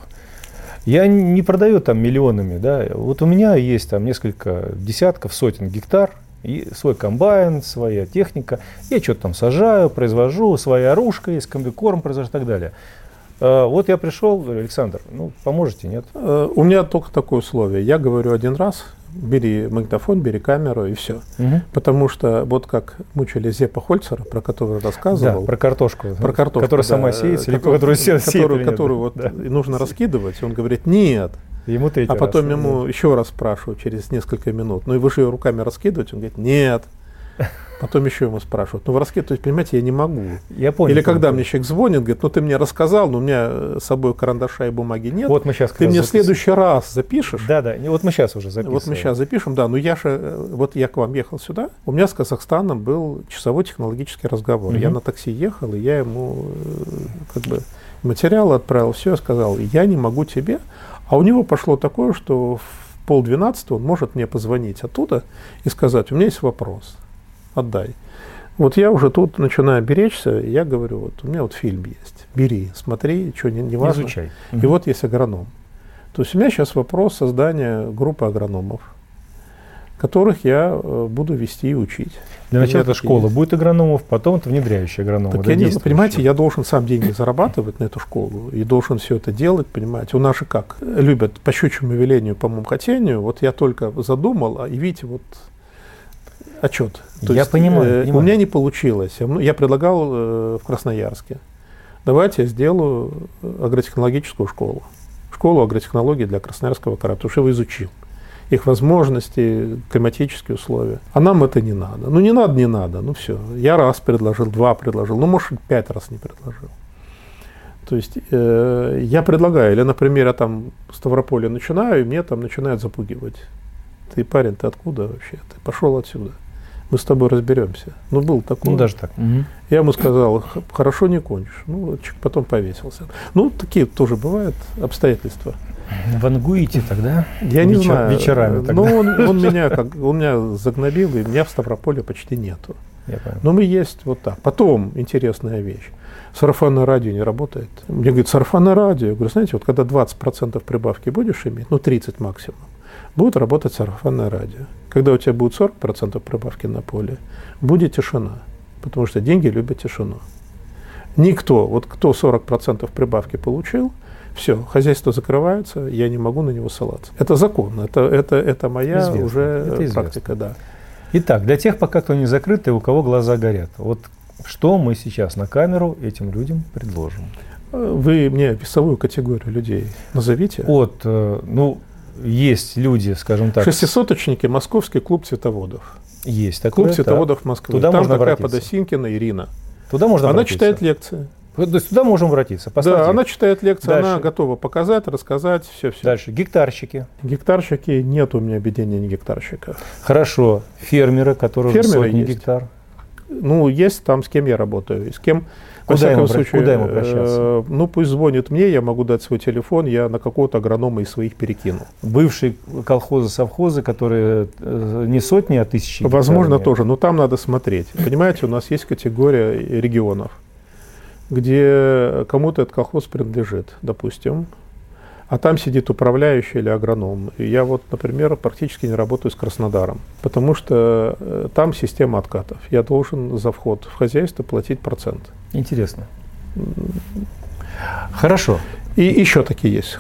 Я не продаю там миллионами, да. Вот у меня есть там несколько десятков, сотен гектар, и свой комбайн, своя техника. Я что-то там сажаю, произвожу, своя оружка есть, комбикорм произвожу и так далее. Вот я пришел, говорю: Александр, ну, поможете, нет? У меня только такое условие. Я говорю один раз: бери магнитофон, бери камеру и все. Угу. Потому что вот как мучили Зеппа Хольцера, про которого рассказывал. Да, про картошку. Про картошку, которая да, сама сеется, который, или которую сеет, которую, которую нет, вот да. нужно раскидывать. Он говорит: нет. Ему третий а потом раз, ему да. еще раз спрашивают через несколько минут: ну и вы же ее руками раскидываете? Он говорит: нет. Потом еще ему спрашивают: ну вы раскидываете, понимаете, я не могу. Я понял. Или когда понял. мне человек звонит, говорит: ну ты мне рассказал, но у меня с собой карандаша и бумаги нет. Вот мы сейчас ты мне в следующий раз запишешь. Да, да, вот мы сейчас уже записываем. Вот мы сейчас запишем, да. Но я же, вот я к вам ехал сюда, у меня с Казахстаном был часовой технологический разговор. Mm-hmm. Я на такси ехал, и я ему как бы материал отправил, все, сказал: я не могу тебе. А у него пошло такое, что в полдвенадцатого он может мне позвонить оттуда и сказать: у меня есть вопрос, отдай. Вот я уже тут начинаю беречься, и я говорю: вот у меня вот фильм есть, бери, смотри, что не, не важно. Изучай. И угу. вот есть агроном. То есть у меня сейчас вопрос создания группы агрономов, которых я буду вести и учить. Для начала это школа есть. Будет агрономов, потом это внедряющие агрономы. Так я не, понимаете, я должен сам деньги зарабатывать на эту школу и должен все это делать, понимаете. У нас же как любят по щучьему велению, по моему хотению. Вот я только задумал, а и видите, вот отчет. То я есть, понимаю, э, понимаю. У меня не получилось. Я, я предлагал э, в Красноярске: давайте я сделаю агротехнологическую школу. Школу агротехнологий для Красноярского края, потому что я его изучил. Их возможности, климатические условия. А нам это не надо. Ну, не надо, не надо. Ну, все. Я раз предложил, два предложил. Ну, может, пять раз не предложил. То есть, э, я предлагаю. Или, например, я там в Ставрополе начинаю, и мне там начинают запугивать. Ты, парень, ты откуда вообще? Ты пошел отсюда. Мы с тобой разберемся. Ну, был такой. Ну, даже так. Угу. Я ему сказал: хорошо, не кончишь. Ну, потом повесился. Ну, такие тоже бывают обстоятельства. Вангуете тогда? Я не Вечер, знаю. Вечерами тогда. Ну, он, он, меня, как, он меня загнобил, и меня в Ставрополе почти нету. Я понял. Но мы есть вот так. Потом интересная вещь. Сарафанное радио не работает. Мне говорят: сарафанное радио. Я говорю: знаете, вот когда двадцать процентов прибавки будешь иметь, ну тридцать максимум, будет работать сарафанное радио. Когда у тебя будет сорок процентов прибавки на поле, будет тишина. Потому что деньги любят тишину. Никто, вот кто сорок процентов прибавки получил, все, хозяйство закрывается, я не могу на него ссылаться. Это закон, это, это, это моя известно, уже это практика, да. Итак, для тех, пока кто не закрыт, и у кого глаза горят, вот что мы сейчас на камеру этим людям предложим? Вы мне весовую категорию людей назовите. От, ну, есть люди, скажем так. Шестисоточники, Московский клуб цветоводов. Есть такой. Клуб цветоводов Москвы. Туда Там можно такая обратиться. Подосинкина Ирина. Туда можно Она обратиться. читает лекции. То есть туда можем обратиться. Поставьте. Да, она читает лекции, Дальше. Она готова показать, рассказать, все-все. Дальше. Гектарщики. Гектарщики, нет у меня объединения гектарщиков. Хорошо. Фермеры, которые Фермеры сотни есть. гектар. Ну, есть там, с кем я работаю, и с кем Куда, ему, случае, куда ему обращаться? Ну, пусть звонит мне, я могу дать свой телефон, я на какого-то агронома из своих перекину. Бывшие колхозы, совхозы, которые не сотни, а тысячи. Возможно, тоже, но там надо смотреть. Понимаете, у нас есть категория регионов, где кому-то этот колхоз принадлежит, допустим, а там сидит управляющий или агроном. И я вот, например, практически не работаю с Краснодаром, потому что там система откатов. Я должен за вход в хозяйство платить процент. Интересно. Хорошо. И еще такие есть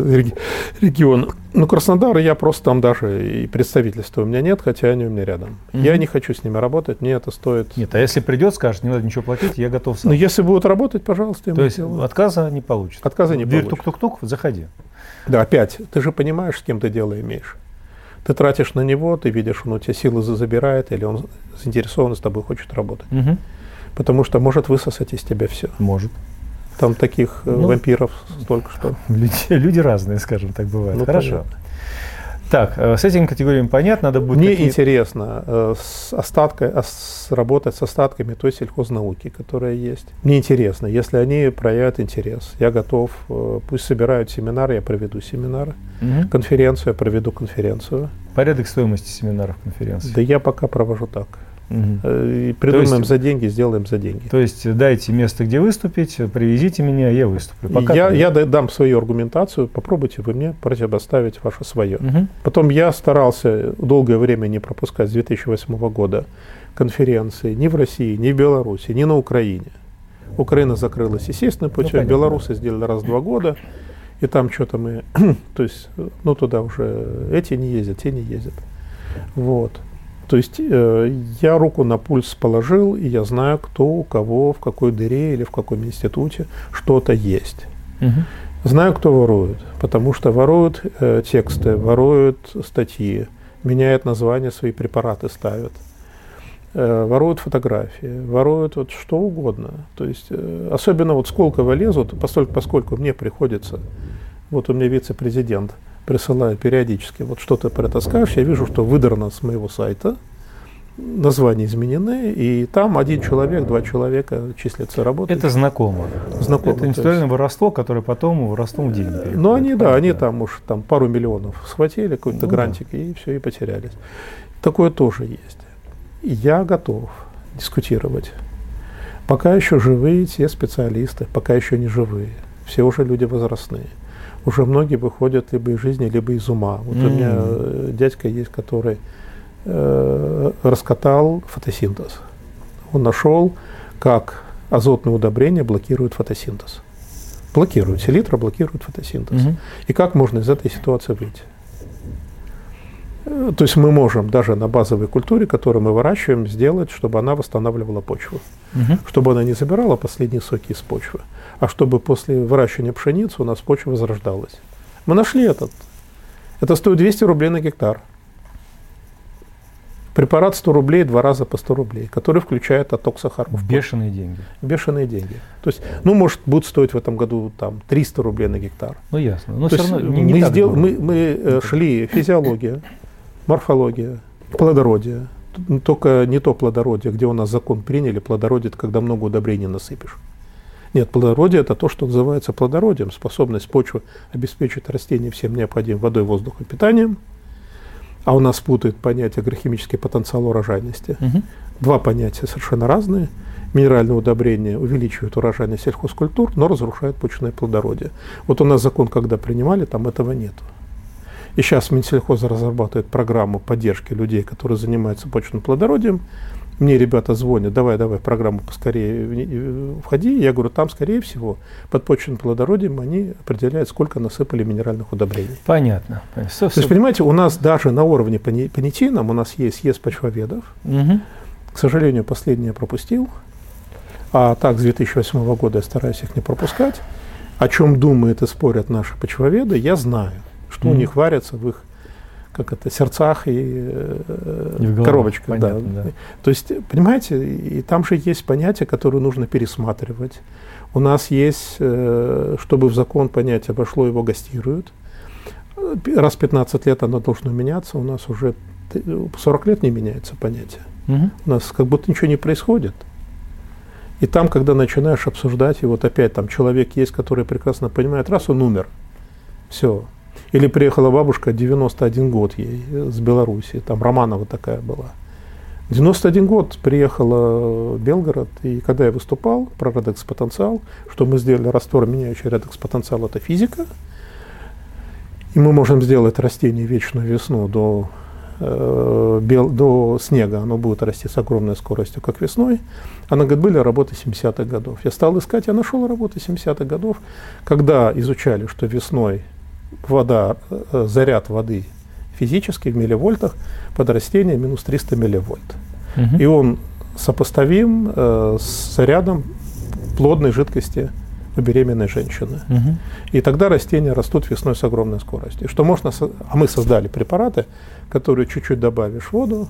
регионы. Ну, Краснодар, я просто там даже и представительства у меня нет, хотя они у меня рядом. Mm-hmm. Я не хочу с ними работать, мне это стоит... Нет, а если придет, скажет, не надо ничего платить, я готов сам. Ну, если будут работать, пожалуйста. То есть сделаю. Отказа не получится? Отказа не Дверь получится. тук-тук-тук, заходи. Да, опять, ты же понимаешь, с кем ты дело имеешь. Ты тратишь на него, ты видишь, он у тебя силы забирает, или он заинтересован, с тобой хочет работать. Угу. Потому что может высосать из тебя все. Может. Там таких ну, вампиров столько, что... Люди, люди разные, скажем так, бывают. Ну, хорошо. Понятно. Так, с этими категориями понятно, надо будет... Мне какие... интересно э, с остаткой, с, работать с остатками той сельхознауки, которая есть. Мне интересно, если они проявят интерес, я готов, э, пусть собирают семинары, я проведу семинары, угу. конференцию, я проведу конференцию. Порядок стоимости семинаров, конференций? Да я пока провожу так. Угу. И придумаем есть, за деньги, сделаем за деньги. То есть дайте место, где выступить, привезите меня, я выступлю. Пока я, я дам свою аргументацию, попробуйте вы мне противопоставить ваше свое. Угу. Потом я старался долгое время не пропускать с две тысячи восьмого года конференции ни в России, ни в Беларуси, ни на Украине. Украина закрылась естественным путем, ну, белорусы сделали раз в два года, и там что-то мы, то есть, ну туда уже эти не ездят, те не ездят. Вот. То есть э, я руку на пульс положил, и я знаю, кто у кого, в какой дыре или в каком институте что-то есть. Угу. Знаю, кто ворует, потому что воруют э, тексты, воруют статьи, меняют названия, свои препараты ставят, э, воруют фотографии, воруют вот что угодно. То есть э, особенно вот Сколково лезут, поскольку, поскольку мне приходится, вот у меня вице-президент, присылаю периодически, вот что ты про это скажешь, я вижу, что выдрано с моего сайта, названия изменены, и там один человек, два человека числятся, работают. Это знакомо. Знакомо. Это индустриальное есть... воровство, которое потом воровством в деньги переходит. Ну, они, да, они там уж там пару миллионов схватили, какой-то ну, грантик, да. и все, и потерялись. Такое тоже есть. И я готов дискутировать. Пока еще живые те специалисты, пока еще не живые. Все уже люди возрастные. Уже многие выходят либо из жизни, либо из ума. Вот mm. у меня дядька есть, который э, раскатал фотосинтез. Он нашел, как азотные удобрения блокируют фотосинтез. Блокируют, селитра блокирует фотосинтез. Mm-hmm. И как можно из этой ситуации выйти? То есть мы можем даже на базовой культуре, которую мы выращиваем, сделать, чтобы она восстанавливала почву. Угу. Чтобы она не забирала последние соки из почвы, а чтобы после выращивания пшеницы у нас почва возрождалась. Мы нашли этот. Это стоит двести рублей на гектар. Препарат сто рублей, два раза по сто рублей, который включает отток сахара. Бешеные деньги. Бешеные деньги. То есть, ну, может, будет стоить в этом году там триста рублей на гектар. Ну, ясно. Но все равно не, не мы, сдел... мы, мы шли физиология, морфология, плодородие. Только не то плодородие, где у нас закон приняли, плодородие – это когда много удобрений насыпешь. Нет, плодородие – это то, что называется плодородием, способность почвы обеспечить растения всем необходимым водой, воздухом, питанием. А у нас путают понятие агрохимический потенциал урожайности. Угу. Два понятия совершенно разные. Минеральные удобрения увеличивают урожайность сельхозкультур, но разрушают почвенное плодородие. Вот у нас закон, когда принимали, там этого нету. И сейчас Минсельхоз разрабатывает программу поддержки людей, которые занимаются почвенным плодородием. Мне ребята звонят, давай, давай, в программу поскорее входи. Я говорю, там, скорее всего, под почвенным плодородием они определяют, сколько насыпали минеральных удобрений. Понятно. То есть, понимаете, у нас даже на уровне понятийном у нас есть съезд почвоведов. Угу. К сожалению, последний я пропустил. А так, с две тысячи восьмого года я стараюсь их не пропускать. О чем думают и спорят наши почвоведы, я знаю. Что mm-hmm. у них варится в их как это, сердцах и, э, и в коробочках. Понятно, да. Да. То есть, понимаете, и там же есть понятия, которые нужно пересматривать. У нас есть, э, чтобы в закон понятие вошло, его гастируют. Раз в пятнадцать лет оно должно меняться, у нас уже сорок лет не меняется понятие. Mm-hmm. У нас как будто ничего не происходит. И там, когда начинаешь обсуждать, и вот опять там человек есть, который прекрасно понимает, раз он умер, все. Или приехала бабушка, девяносто один год ей с Белоруссии, там Романова такая была. девяносто один год приехала в Белгород, и когда я выступал про редекс-потенциал, что мы сделали раствор, меняющий редекс-потенциал, это физика, и мы можем сделать растение вечную весну до, э, бел, до снега, оно будет расти с огромной скоростью, как весной. Она говорит, были работы семидесятых годов. Я стал искать, я нашел работы семидесятых годов, когда изучали, что весной вода, э, заряд воды физически в милливольтах под растение минус триста милливольт. Угу. И он сопоставим э, с зарядом плодной жидкости у беременной женщины. Угу. И тогда растения растут весной с огромной скоростью. Что можно, а мы создали препараты, которые чуть-чуть добавишь в воду,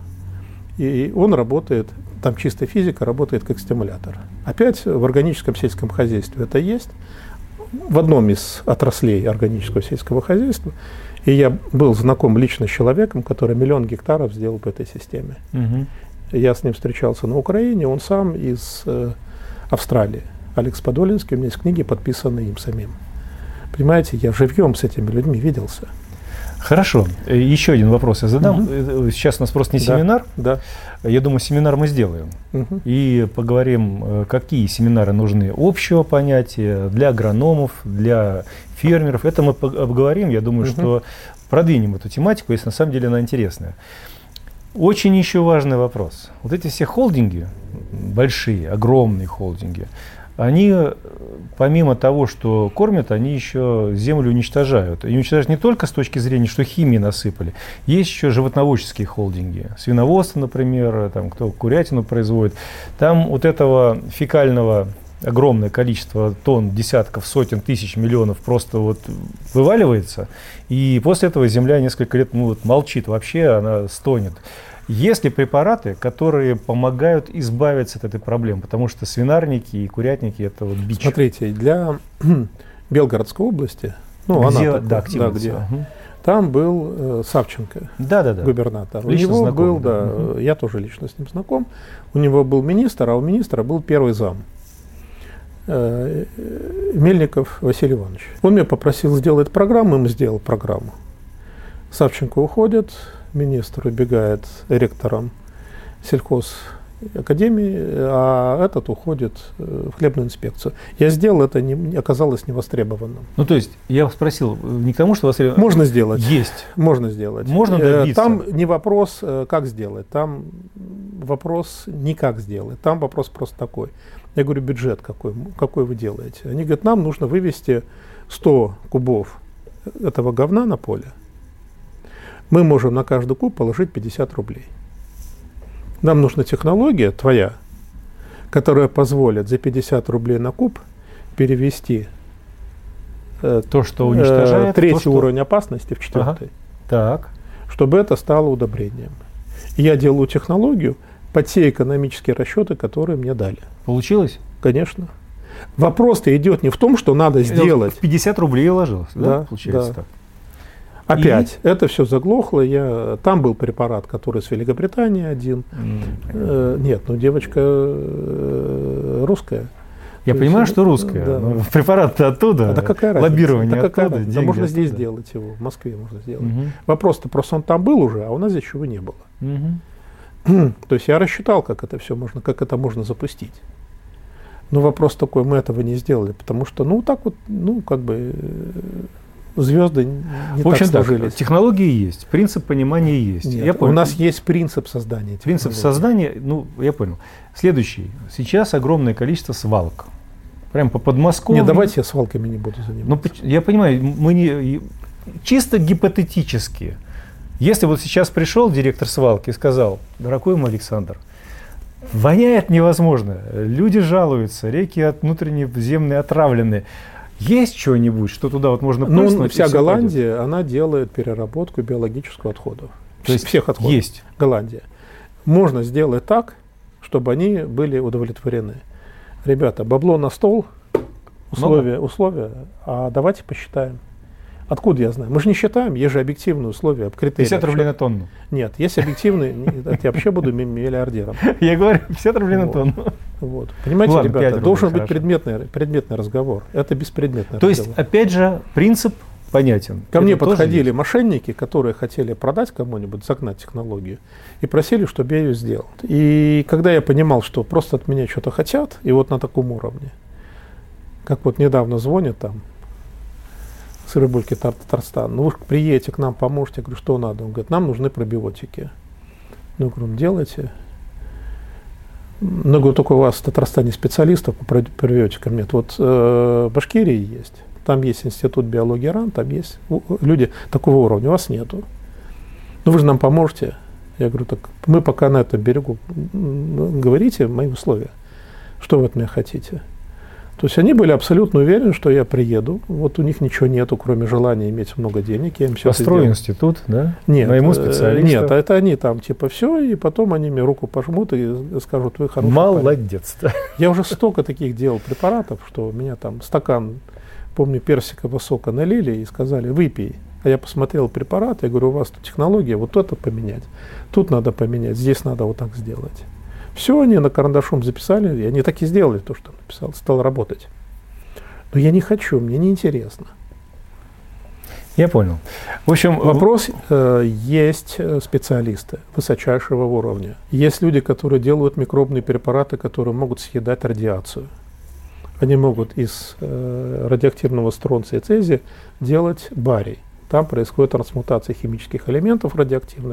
и он работает, там чистая физика, работает как стимулятор. Опять в органическом сельском хозяйстве это есть. В одном из отраслей органического сельского хозяйства. И я был знаком лично с человеком, который миллион гектаров сделал по этой системе. Угу. Я с ним встречался на Украине, он сам из э, Австралии. Алекс Подолинский, у меня есть книги, подписанные им самим. Понимаете, я живьем с этими людьми виделся. Хорошо. Еще один вопрос я задам. Угу. Сейчас у нас просто не да, семинар. Да. Я думаю, семинар мы сделаем. Угу. И поговорим, какие семинары нужны общего понятия для агрономов, для фермеров. Это мы обговорим. Я думаю, угу. что продвинем эту тематику, если на самом деле она интересная. Очень еще важный вопрос. Вот эти все холдинги, большие, огромные холдинги, они, помимо того, что кормят, они еще землю уничтожают. И уничтожают не только с точки зрения, что химии насыпали. Есть еще животноводческие холдинги. Свиноводство, например, там, кто курятину производит. Там вот этого фекального огромное количество тонн, десятков, сотен, тысяч, миллионов просто вот вываливается. И после этого земля несколько лет ну, вот молчит вообще, она стонет. Есть ли препараты, которые помогают избавиться от этой проблемы? Потому что свинарники и курятники – это вот бич. Смотрите, для Белгородской области, ну, где, она да, такой, да, где, угу. там был э, Савченко, да, да, да. губернатор. Лично у него знакомый, был, да, да. Угу. я тоже лично с ним знаком, у него был министр, а у министра был первый зам. Э, Мельников Василий Иванович. Он меня попросил сделать программу, им сделал программу. Савченко уходит, министр убегает ректором сельхозакадемии, а этот уходит в хлебную инспекцию. Я сделал это, не оказалось невостребованным. Ну, то есть, я спросил, не к тому, что востребовано. Можно сделать. Есть. Можно сделать. Можно добиться. Там не вопрос, как сделать, там вопрос не как сделать, там вопрос просто такой. Я говорю, бюджет какой, какой вы делаете? Они говорят, нам нужно вывести сто кубов этого говна на поле. Мы можем на каждый куб положить пятьдесят рублей. Нам нужна технология твоя, которая позволит за пятьдесят рублей на куб перевести э, то, что уничтожает, э, третий то, что... уровень опасности в четвертый. Ага. Так. Чтобы это стало удобрением. И я делаю технологию под те экономические расчеты, которые мне дали. Получилось? Конечно. Вопрос-то идет не в том, что надо сделать. В пятьдесят рублей ложилось, да? Да, Получается да. так. Опять, и... это все заглохло. Я... Там был препарат, который с Великобритании один. Mm. Э, нет, ну девочка э, русская. Я То понимаю, есть, что русская, да. Но препарат-то оттуда, а какая лоббирование да какая оттуда, да можно оттуда. Здесь сделать его, в Москве можно сделать. Угу. Вопрос-то просто он там был уже, а у нас здесь чего не было. Угу. То есть я рассчитал, как это все можно, как это можно запустить. Но вопрос такой, мы этого не сделали, потому что, ну, так вот, ну, как бы... Звезды не в общем, так сложились. Так, технологии есть, принцип понимания есть. Нет, я у нас есть принцип создания технологий. Принцип создания, ну, я понял. Следующий. Сейчас огромное количество свалок. Прям по Подмосковью. Нет, давайте я свалками не буду заниматься. Ну, я понимаю, мы не... Чисто гипотетически. Если вот сейчас пришел директор свалки и сказал, дорогой мой Александр, воняет невозможно, люди жалуются, реки от внутренней земные отравлены. Есть что-нибудь, что туда вот можно прыснуть? Ну, вся Голландия, пойдет? Она делает переработку биологических отходов. То есть всех отходов. Есть. Голландия. Можно сделать так, чтобы они были удовлетворены. Ребята, бабло на стол, условия, условия, а давайте посчитаем. Откуда я знаю? Мы же не считаем, есть же объективные условия, критерии. пятьдесят рублей на тонну. Нет, есть объективные, я вообще буду миллиардером. Я говорю, пятьдесят рублей на тонну. Вот. Понимаете, Ладно, ребята, должен быть хорошо. предметный, предметный разговор. Это беспредметный То разговор. есть, опять же, принцип понятен. Ко мне Это тоже подходили есть. мошенники, которые хотели продать кому-нибудь, загнать технологию, и просили, чтобы я ее сделал. И когда я понимал, что просто от меня что-то хотят, и вот на таком уровне, как вот недавно звонят там, с Рыбульки Татарстан, ну вы приедете к нам, поможете. Я говорю, что надо? Он говорит, нам нужны пробиотики. Ну, я говорю, делайте. Ну, говорю, только у вас в Татарстане специалистов по пробиотикам нет. Вот э, в Башкирии есть. Там есть институт биологии РАН, там есть люди такого уровня. У вас нету. Ну, вы же нам поможете. Я говорю, так мы пока на этом берегу. Говорите мои условия. Что вы от меня хотите? То есть они были абсолютно уверены, что я приеду. Вот у них ничего нету, кроме желания иметь много денег. Я им все Построй институт, да? Нет, найму специалистов. Нет, это они там типа все, и потом они мне руку пожмут и скажут, вы хороший Молодец. парень. Я уже столько таких делал препаратов, что у меня там стакан, помню, персикового сока налили и сказали, выпей. А я посмотрел препарат, я говорю, у вас тут технология, вот это поменять, тут надо поменять, здесь надо вот так сделать. Все они на карандашом записали, и они так и сделали то, что написал, стал работать. Но я не хочу, мне неинтересно. Я понял. В общем, вопрос, э, есть специалисты высочайшего уровня. Есть люди, которые делают микробные препараты, которые могут съедать радиацию. Они могут из э, радиоактивного стронция и цезия делать барий. Там происходит трансмутация химических элементов радиоактивных,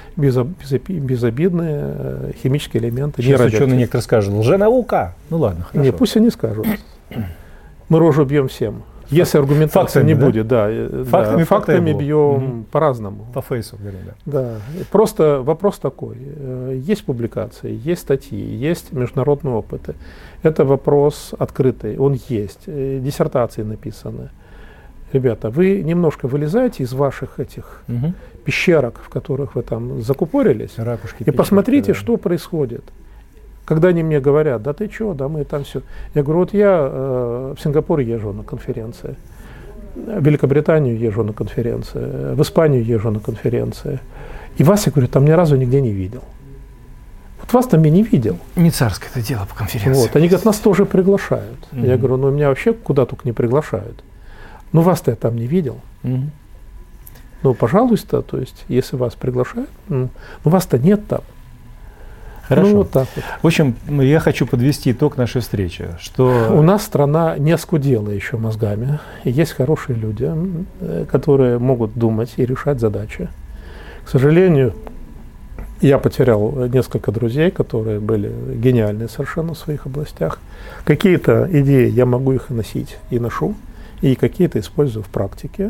безобидные химические элементы. Сейчас ученые некоторые скажут, лженаука. Ну ладно, хорошо. Не, пусть они скажут. Мы рожу бьем всем. Если аргументации фактами, не да? будет, да. Фактами, да, фактами бьем угу. по-разному. По фейсу, говорю, да. Да. Просто вопрос такой. Есть публикации, есть статьи, есть международные опыты. Это вопрос открытый, он есть. Диссертации написаны. Ребята, вы немножко вылезаете из ваших этих угу. пещерок, в которых вы там закупорились, Ракушки, и пещерки, посмотрите, да. что происходит. Когда они мне говорят, да ты что, да мы там все. Я говорю, вот я э, в Сингапур езжу на конференции, в Великобританию езжу на конференции, в Испанию езжу на конференции. И вас, я говорю, там ни разу нигде не видел. Вот вас там я не видел. Не царское это дело по конференции. Вот. Они говорят, нас тоже приглашают. Mm-hmm. Я говорю, ну меня вообще куда только не приглашают. Ну вас-то я там не видел. Mm-hmm. Ну, пожалуйста, то есть, если вас приглашают, ну вас-то нет там. Хорошо. Ну, вот так вот. В общем, я хочу подвести итог нашей встречи, что у нас страна не оскудела еще мозгами. И есть хорошие люди, которые могут думать и решать задачи. К сожалению, я потерял несколько друзей, которые были гениальны совершенно в своих областях. Какие-то идеи я могу их носить и ношу, и какие-то использую в практике.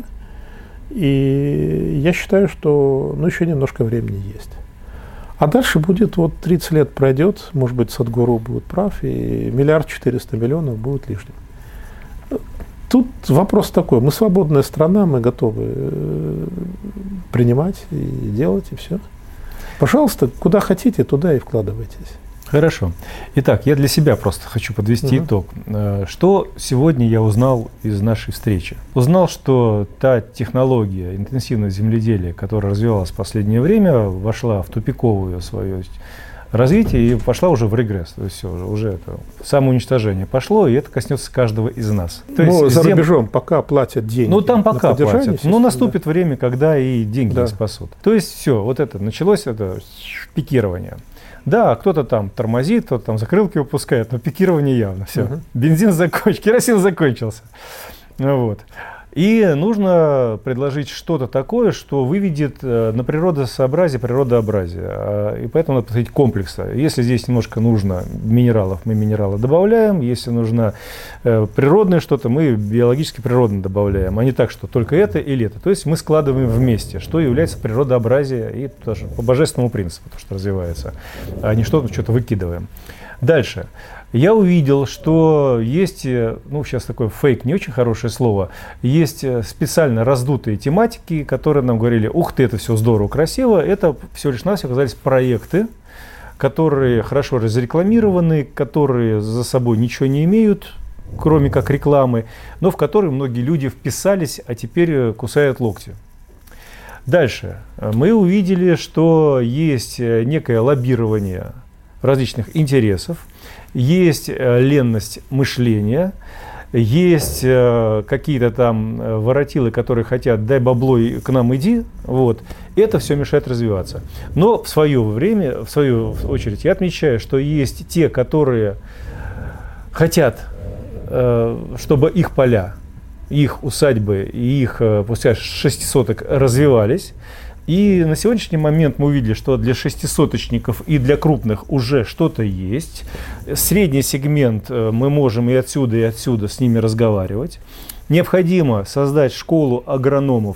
И я считаю, что ну, еще немножко времени есть. А дальше будет, вот тридцать лет пройдет, может быть, Садхгуру будет прав, и миллиард четыреста миллионов будет лишним. Тут вопрос такой, мы свободная страна, мы готовы принимать и делать, и все. Пожалуйста, куда хотите, туда и вкладывайтесь. Хорошо. Итак, я для себя просто хочу подвести угу. итог. Что сегодня я узнал из нашей встречи? Узнал, что та технология интенсивного земледелия, которая развивалась в последнее время, вошла в тупиковое свое развитие и пошла уже в регресс. То есть все, уже это самоуничтожение пошло, и это коснется каждого из нас. То ну, есть за зем... рубежом пока платят деньги. Ну, там пока платят. Но наступит да. время, когда и деньги да. спасут. То есть все, вот это началось, это пикирование. Да, кто-то там тормозит, кто-то там закрылки выпускает, но пикирование явно. Все. Uh-huh. Бензин закончился, керосин закончился. Вот. И нужно предложить что-то такое, что выведет на природосообразие, природообразие. И поэтому надо подходить комплексно. Если здесь немножко нужно минералов, мы минералы добавляем. Если нужно природное что-то, мы биологически природное добавляем. А не так, что только это или это. То есть мы складываем вместе, что является природообразие и тоже по божественному принципу, то, что развивается, а не что-то, что-то выкидываем. Дальше. Я увидел, что есть, ну сейчас такое фейк, не очень хорошее слово, есть специально раздутые тематики, которые нам говорили, ух ты, это все здорово, красиво. Это всего лишь навсего оказались проекты, которые хорошо разрекламированы, которые за собой ничего не имеют, кроме как рекламы, но в который многие люди вписались, а теперь кусают локти. Дальше. Мы увидели, что есть некое лоббирование различных интересов, есть ленность мышления, есть какие-то там воротилы, которые хотят «дай бабло и к нам иди», вот. Это все мешает развиваться. Но в свое время, в свою очередь, я отмечаю, что есть те, которые хотят, чтобы их поля, их усадьбы и их, пускай шестисоток развивались. И на сегодняшний момент мы увидели, что для шестисоточников и для крупных уже что-то есть. Средний сегмент мы можем и отсюда, и отсюда с ними разговаривать. Необходимо создать школу агрономов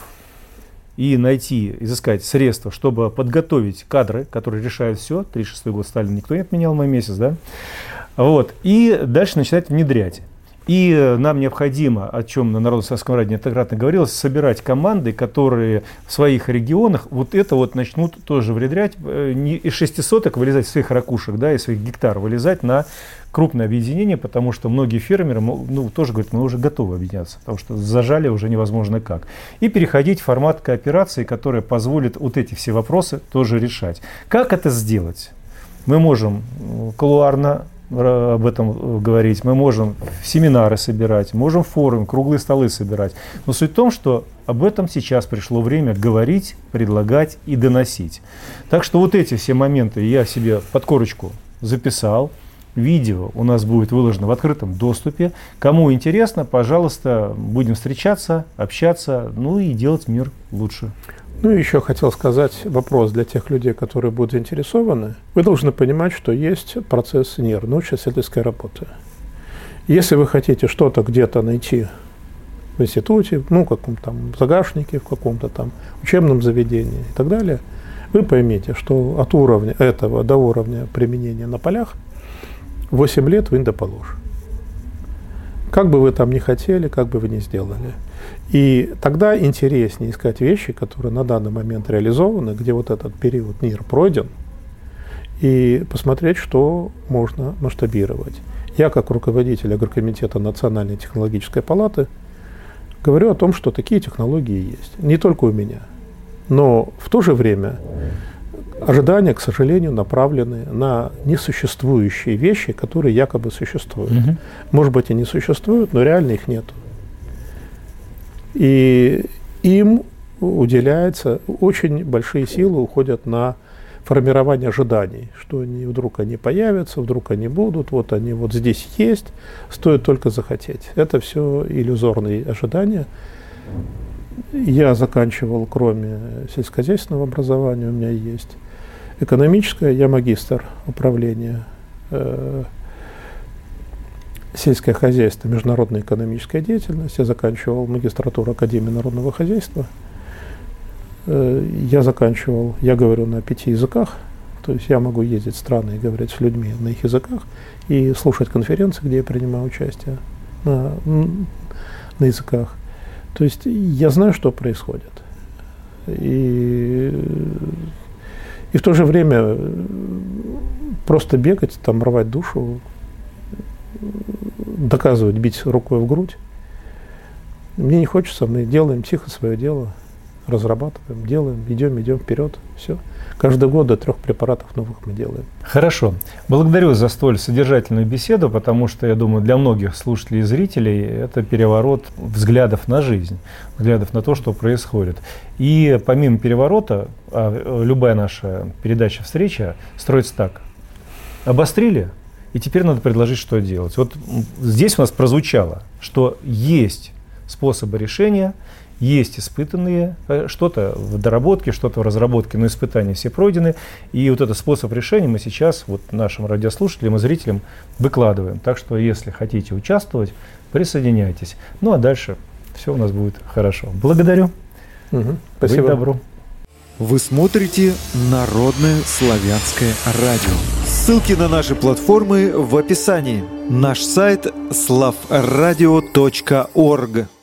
и найти, изыскать средства, чтобы подготовить кадры, которые решают все. тридцать шестой год Сталина никто не отменял, мой месяц, да? Вот. И дальше начинать внедрять. И нам необходимо, о чем на Народном советском радио неоднократно говорилось, собирать команды, которые в своих регионах вот это вот начнут тоже внедрять, не из шестисоток вылезать, из своих ракушек, да, из своих гектар вылезать на крупное объединение, потому что многие фермеры, ну, тоже говорят, мы уже готовы объединяться, потому что зажали уже невозможно как. И переходить в формат кооперации, который позволит вот эти все вопросы тоже решать. Как это сделать? Мы можем кулуарно об этом говорить, мы можем семинары собирать, можем форум, круглые столы собирать. Но суть в том, что об этом сейчас пришло время говорить, предлагать и доносить. Так что вот эти все моменты я себе под корочку записал. Видео у нас будет выложено в открытом доступе. Кому интересно, пожалуйста, будем встречаться, общаться, ну и делать мир лучше. Ну и еще хотел сказать вопрос для тех людей, которые будут заинтересованы. Вы должны понимать, что есть процесс эн и эр, научно-исследовательской работы. Если вы хотите что-то где-то найти в институте, ну, в каком-то там загашнике, в каком-то там учебном заведении и так далее, вы поймите, что от уровня этого до уровня применения на полях восемь лет вы не доположь. Как бы вы там ни хотели, как бы вы ни сделали. И тогда интереснее искать вещи, которые на данный момент реализованы, где вот этот период эн и эр пройден, и посмотреть, что можно масштабировать. Я, как руководитель агрокомитета Национальной технологической палаты, говорю о том, что такие технологии есть. Не только у меня. Но в то же время ожидания, к сожалению, направлены на несуществующие вещи, которые якобы существуют. Угу. Может быть, и не существуют, но реально их нет. И им уделяется, очень большие силы уходят на формирование ожиданий, что они вдруг они появятся, вдруг они будут, вот они вот здесь есть, стоит только захотеть. Это все иллюзорные ожидания. Я заканчивал, кроме сельскохозяйственного образования, у меня есть экономическое, я магистр управления э, сельское хозяйство, международная экономическая деятельность. Я заканчивал магистратуру Академии народного хозяйства. Э, я заканчивал, я говорю на пяти языках, то есть я могу ездить в страны и говорить с людьми на их языках и слушать конференции, где я принимаю участие на, на языках. То есть я знаю, что происходит. И, и в то же время просто бегать, там, рвать душу, доказывать, бить рукой в грудь. Мне не хочется, мы делаем тихо свое дело, разрабатываем, делаем, идем, идем вперед, все. Каждый год до трех препаратов новых мы делаем. Хорошо. Благодарю за столь содержательную беседу, потому что, я думаю, для многих слушателей и зрителей это переворот взглядов на жизнь, взглядов на то, что происходит. И помимо переворота, любая наша передача, встреча строится так. Обострили, и теперь надо предложить, что делать. Вот здесь у нас прозвучало, что есть способы решения, есть испытанные, что-то в доработке, что-то в разработке, но испытания все пройдены. И вот этот способ решения мы сейчас вот нашим радиослушателям и зрителям выкладываем. Так что, если хотите участвовать, присоединяйтесь. Ну а дальше все у нас будет хорошо. Благодарю. Угу. Спасибо. Будь добру. Вы смотрите Народное славянское радио. Ссылки на наши платформы в описании. Наш сайт славрадио точка орг.